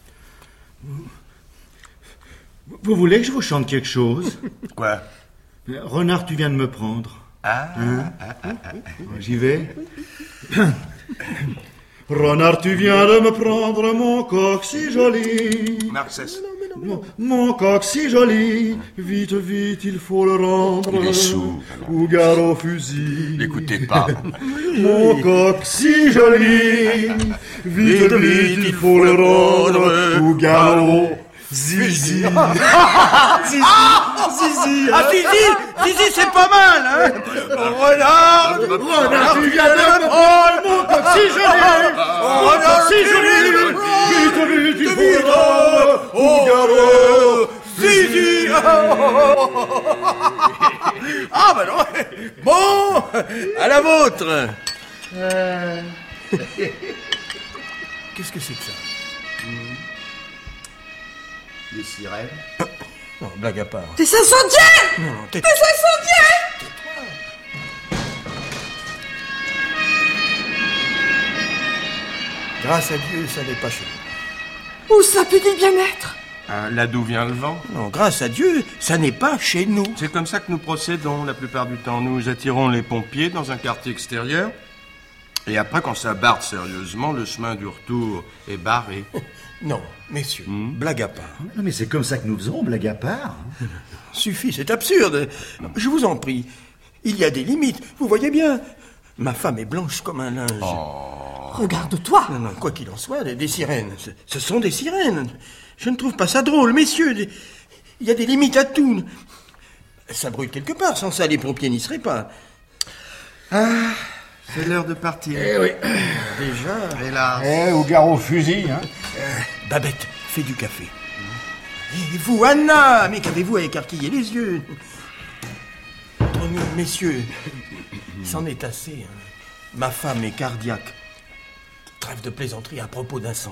Vous voulez que je vous chante quelque chose? Quoi? Renard, tu viens de me prendre. Ah, hein? ah, ah, ah, ah. J'y vais. Renard, tu viens de me prendre mon coq si joli. Narcisse. Mon, mon coq si joli. Vite, vite, il faut le rendre. Il est sourd. Ou gare au fusil. N'écoutez pas. Mon coq si joli. Vite, vite, il faut le rendre. Ou gare au zizi. Zizi. Ah, Zizi. Ah, Zizi. Zizi, c'est pas mal, hein. Renard. Renard, tu viens de me prendre mon coq si joli. Mon coq si joli. Vite, vite, il faut le rendre. Ou gare au Zizi. Ah, ben non. Bon, à la vôtre. Euh... Qu'est-ce que c'est que ça? Les sirènes. Non, blague à part. T'es incendiaire! Non, non, t'es... T'es incendiaire! Grâce à Dieu, ça n'est pas chez nous. Où ça peut-il bien être? Ah, là d'où vient le vent? Non, grâce à Dieu, ça n'est pas chez nous. C'est comme ça que nous procédons la plupart du temps. Nous attirons les pompiers dans un quartier extérieur. Et après, quand ça barde sérieusement, le chemin du retour est barré. Non, messieurs, hmm? blague à part. Non, mais c'est comme ça que nous faisons, blague à part. Suffit, c'est absurde. Je vous en prie. Il y a des limites, vous voyez bien. Ma femme est blanche comme un linge. Oh. Regarde-toi. Non, non, quoi qu'il en soit, des, des sirènes. Ce, ce sont des sirènes. Je ne trouve pas ça drôle, messieurs. Des, il y a des limites à tout. Ça brûle quelque part, sans ça les pompiers n'y seraient pas. Ah, c'est l'heure de partir. Eh oui. Déjà. Hélas. Eh, au gare au fusil, hein. Euh, Babette, fais du café. Et vous, Anna, mais qu'avez-vous à écarquiller les yeux? Entre nous, messieurs, c'en est assez. Hein. Ma femme est cardiaque. Trêve de plaisanterie à propos d'incendie.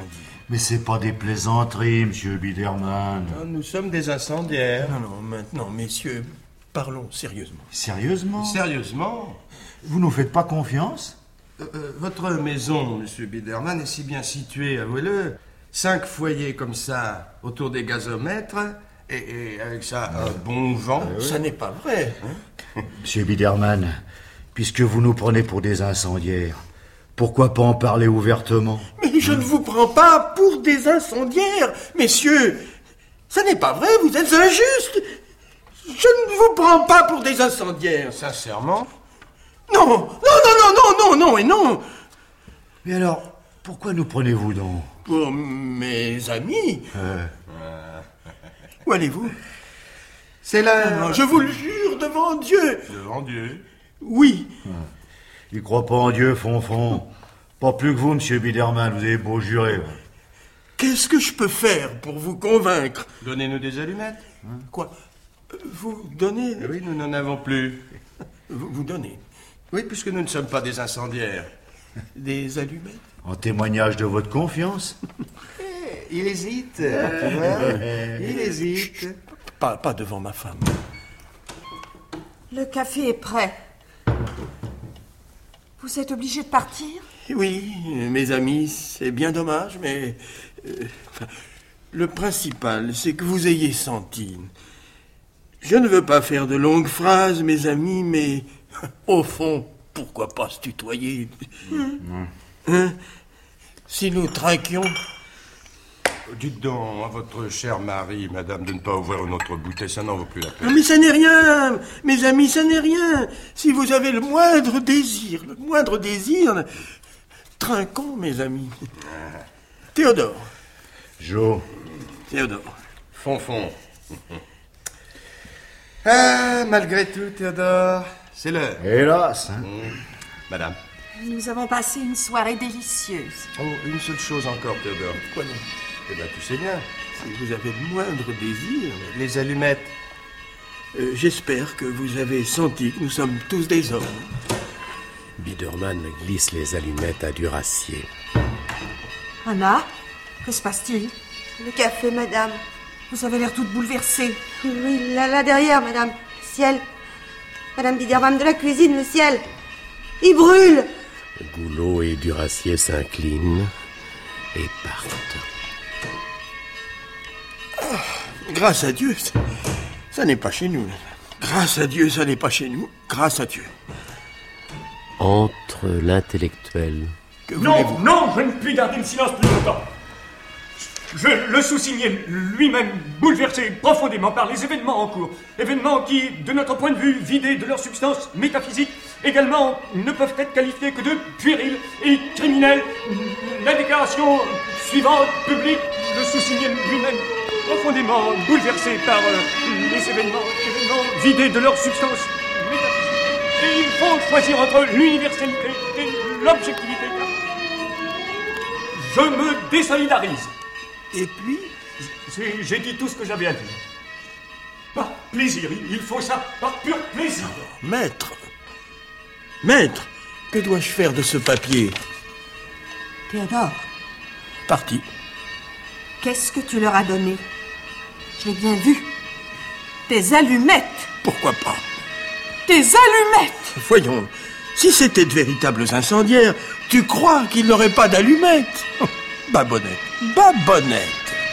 Mais c'est pas des plaisanteries, monsieur Biederman. Non, nous sommes des incendiaires. Non, non, maintenant, messieurs, parlons sérieusement. Sérieusement? Sérieusement? Vous nous faites pas confiance? euh, euh, Votre maison, monsieur Biederman, est si bien située, avouez-le. Cinq foyers comme ça, autour des gazomètres, et, et avec ça, un bon vent. Euh, ça n'est pas vrai. Hein? Monsieur Biederman, puisque vous nous prenez pour des incendiaires, pourquoi pas en parler ouvertement? Mais je ne vous prends pas pour des incendiaires, messieurs. Ça n'est pas vrai, vous êtes injustes. Je ne vous prends pas pour des incendiaires. Sincèrement? Non, non, non, non, non, non, non et non. Mais alors, pourquoi nous prenez-vous donc? Pour mes amis. Euh... Où allez-vous? C'est là. Non, je vous le jure devant Dieu. Devant Dieu? Oui. Il croit pas en Dieu, Fonfon. Pas plus que vous, monsieur Biederman, vous avez beau jurer. Qu'est-ce que je peux faire pour vous convaincre? Donnez-nous des allumettes. Hein? Quoi? Vous donnez? Oui, nous n'en avons plus. Vous, vous donnez? Oui, puisque nous ne sommes pas des incendiaires. Des allumettes? En témoignage de votre confiance? Il hésite. Euh, il hésite. Pas, pas devant ma femme. Le café est prêt. Vous êtes obligé de partir? Oui, mes amis, c'est bien dommage, mais... Euh, enfin, le principal, c'est que vous ayez senti. Je ne veux pas faire de longues phrases, mes amis, mais... Au fond, pourquoi pas se tutoyer? Mmh. Hein? Si nous trinquions... Dites donc à votre cher mari, madame, de ne pas ouvrir une autre bouteille, ça n'en vaut plus la peine. Non, mais ça n'est rien, mes amis, ça n'est rien. Si vous avez le moindre désir, le moindre désir, trinquons, mes amis. Théodore. Jo. Théodore. Fonfon. Ah, malgré tout, Théodore, c'est l'heure. Hélas. Hein. Mmh. Madame. Nous avons passé une soirée délicieuse. Oh, une seule chose encore, Théodore. Quoi donc? Eh bien, tu sais bien. Si vous avez le moindre désir... Les allumettes. Euh, J'espère que vous avez senti que nous sommes tous des hommes. Biederman glisse les allumettes à Duracier. Anna, que se passe-t-il? Le café, madame. Vous avez l'air toute bouleversée. Oui, là, là derrière, madame. Le ciel. Madame Biederman de la cuisine, le ciel. Il brûle. Goulot et Duracier s'inclinent et partent. Oh, grâce à Dieu, ça, ça n'est pas chez nous. Grâce à Dieu, ça n'est pas chez nous. Grâce à Dieu. Entre l'intellectuel. Non, non, je ne puis garder le silence plus longtemps. Je le sous-signais lui-même bouleversé profondément par les événements en cours. Événements qui, de notre point de vue, vidés de leur substance métaphysique, également ne peuvent être qualifiés que de puérils et criminels. La déclaration suivante, publique, le sous-signait lui-même profondément bouleversé par euh, les événements, événements vidés de leur substance métaphysique. Et il faut choisir entre l'universalité et l'objectivité. Je me désolidarise. Et puis, j'ai dit tout ce que j'avais à dire. Par plaisir, il faut ça, par pur plaisir. Maître, maître, que dois-je faire de ce papier? Théodore. Parti. Qu'est-ce que tu leur as donné? Je l'ai bien vu. Des allumettes. Pourquoi pas? Des allumettes. Voyons, si c'était de véritables incendiaires, tu crois qu'ils n'auraient pas d'allumettes? Babonnette, babonnette.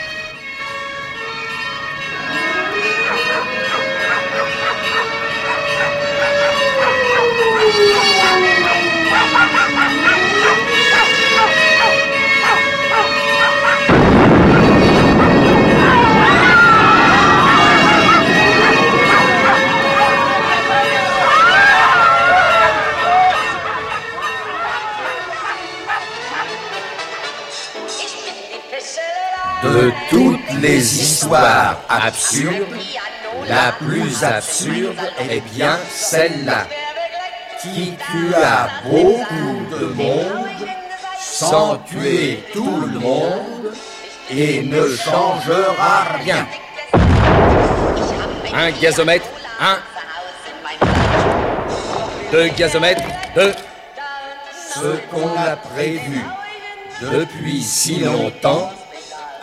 De toutes les histoires absurdes, la plus absurde est bien celle-là. Qui tua beaucoup de monde sans tuer tout le monde et ne changera rien. Un gazomètre, un. Deux gazomètres, deux. Ce qu'on a prévu depuis si longtemps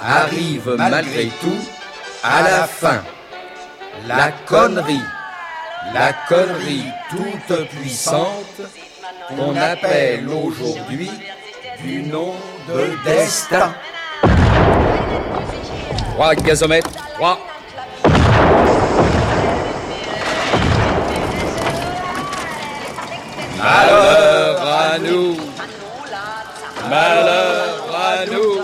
arrive malgré tout à la fin. La connerie, la connerie toute puissante qu'on appelle aujourd'hui du nom de destin. Trois gazomètres, trois. Malheur à nous, malheur à nous,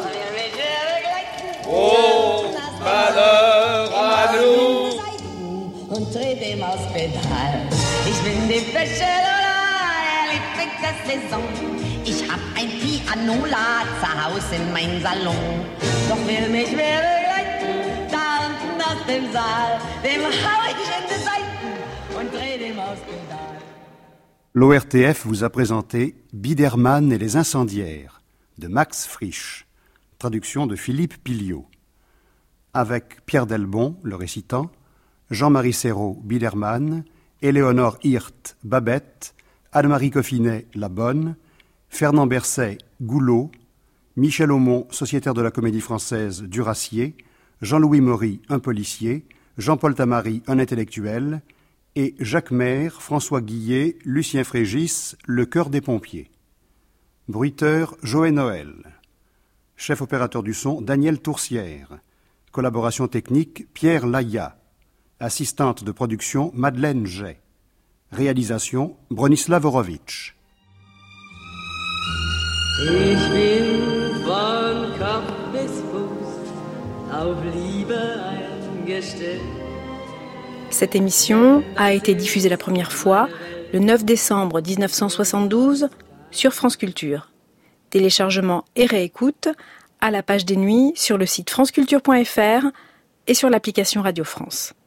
oh, malheur à nous. Und dreh dem aufs Pedal. Ich bin die Fische, Lola, die Saison. Ich hab ein Pianola zu Haus in mein Salon. Doch will mich wer begleiten, da unten aus dem Saal, dem hau ich in die Seiten und dreh dem aufs Pedal. L'O R T F vous a présenté Biedermann et les incendiaires de Max Frisch, traduction de Philippe Piliot, avec Pierre Delbon, le récitant, Jean-Marie Serrault, Biedermann, Éléonore Hirt, Babette, Anne-Marie Coffinet, La Bonne, Fernand Berset, Goulot, Michel Aumont, sociétaire de la Comédie Française, Duracier, Jean-Louis Maury, un policier, Jean-Paul Tamary, un intellectuel, et Jacques Maire, François Guillet, Lucien Frégis, Le Chœur des Pompiers. Bruiteur, Joël Noël. Chef opérateur du son, Daniel Toursière. Collaboration technique, Pierre Laya. Assistante de production, Madeleine Jay. Réalisation, Bronislav Horowitz. Ich bin von Kopf bis Fuß auf Liebe eingestellt. Cette émission a été diffusée la première fois le neuf décembre dix-neuf cent soixante-douze sur France Culture. Téléchargement et réécoute à la page des nuits sur le site franceculture point f r et sur l'application Radio France.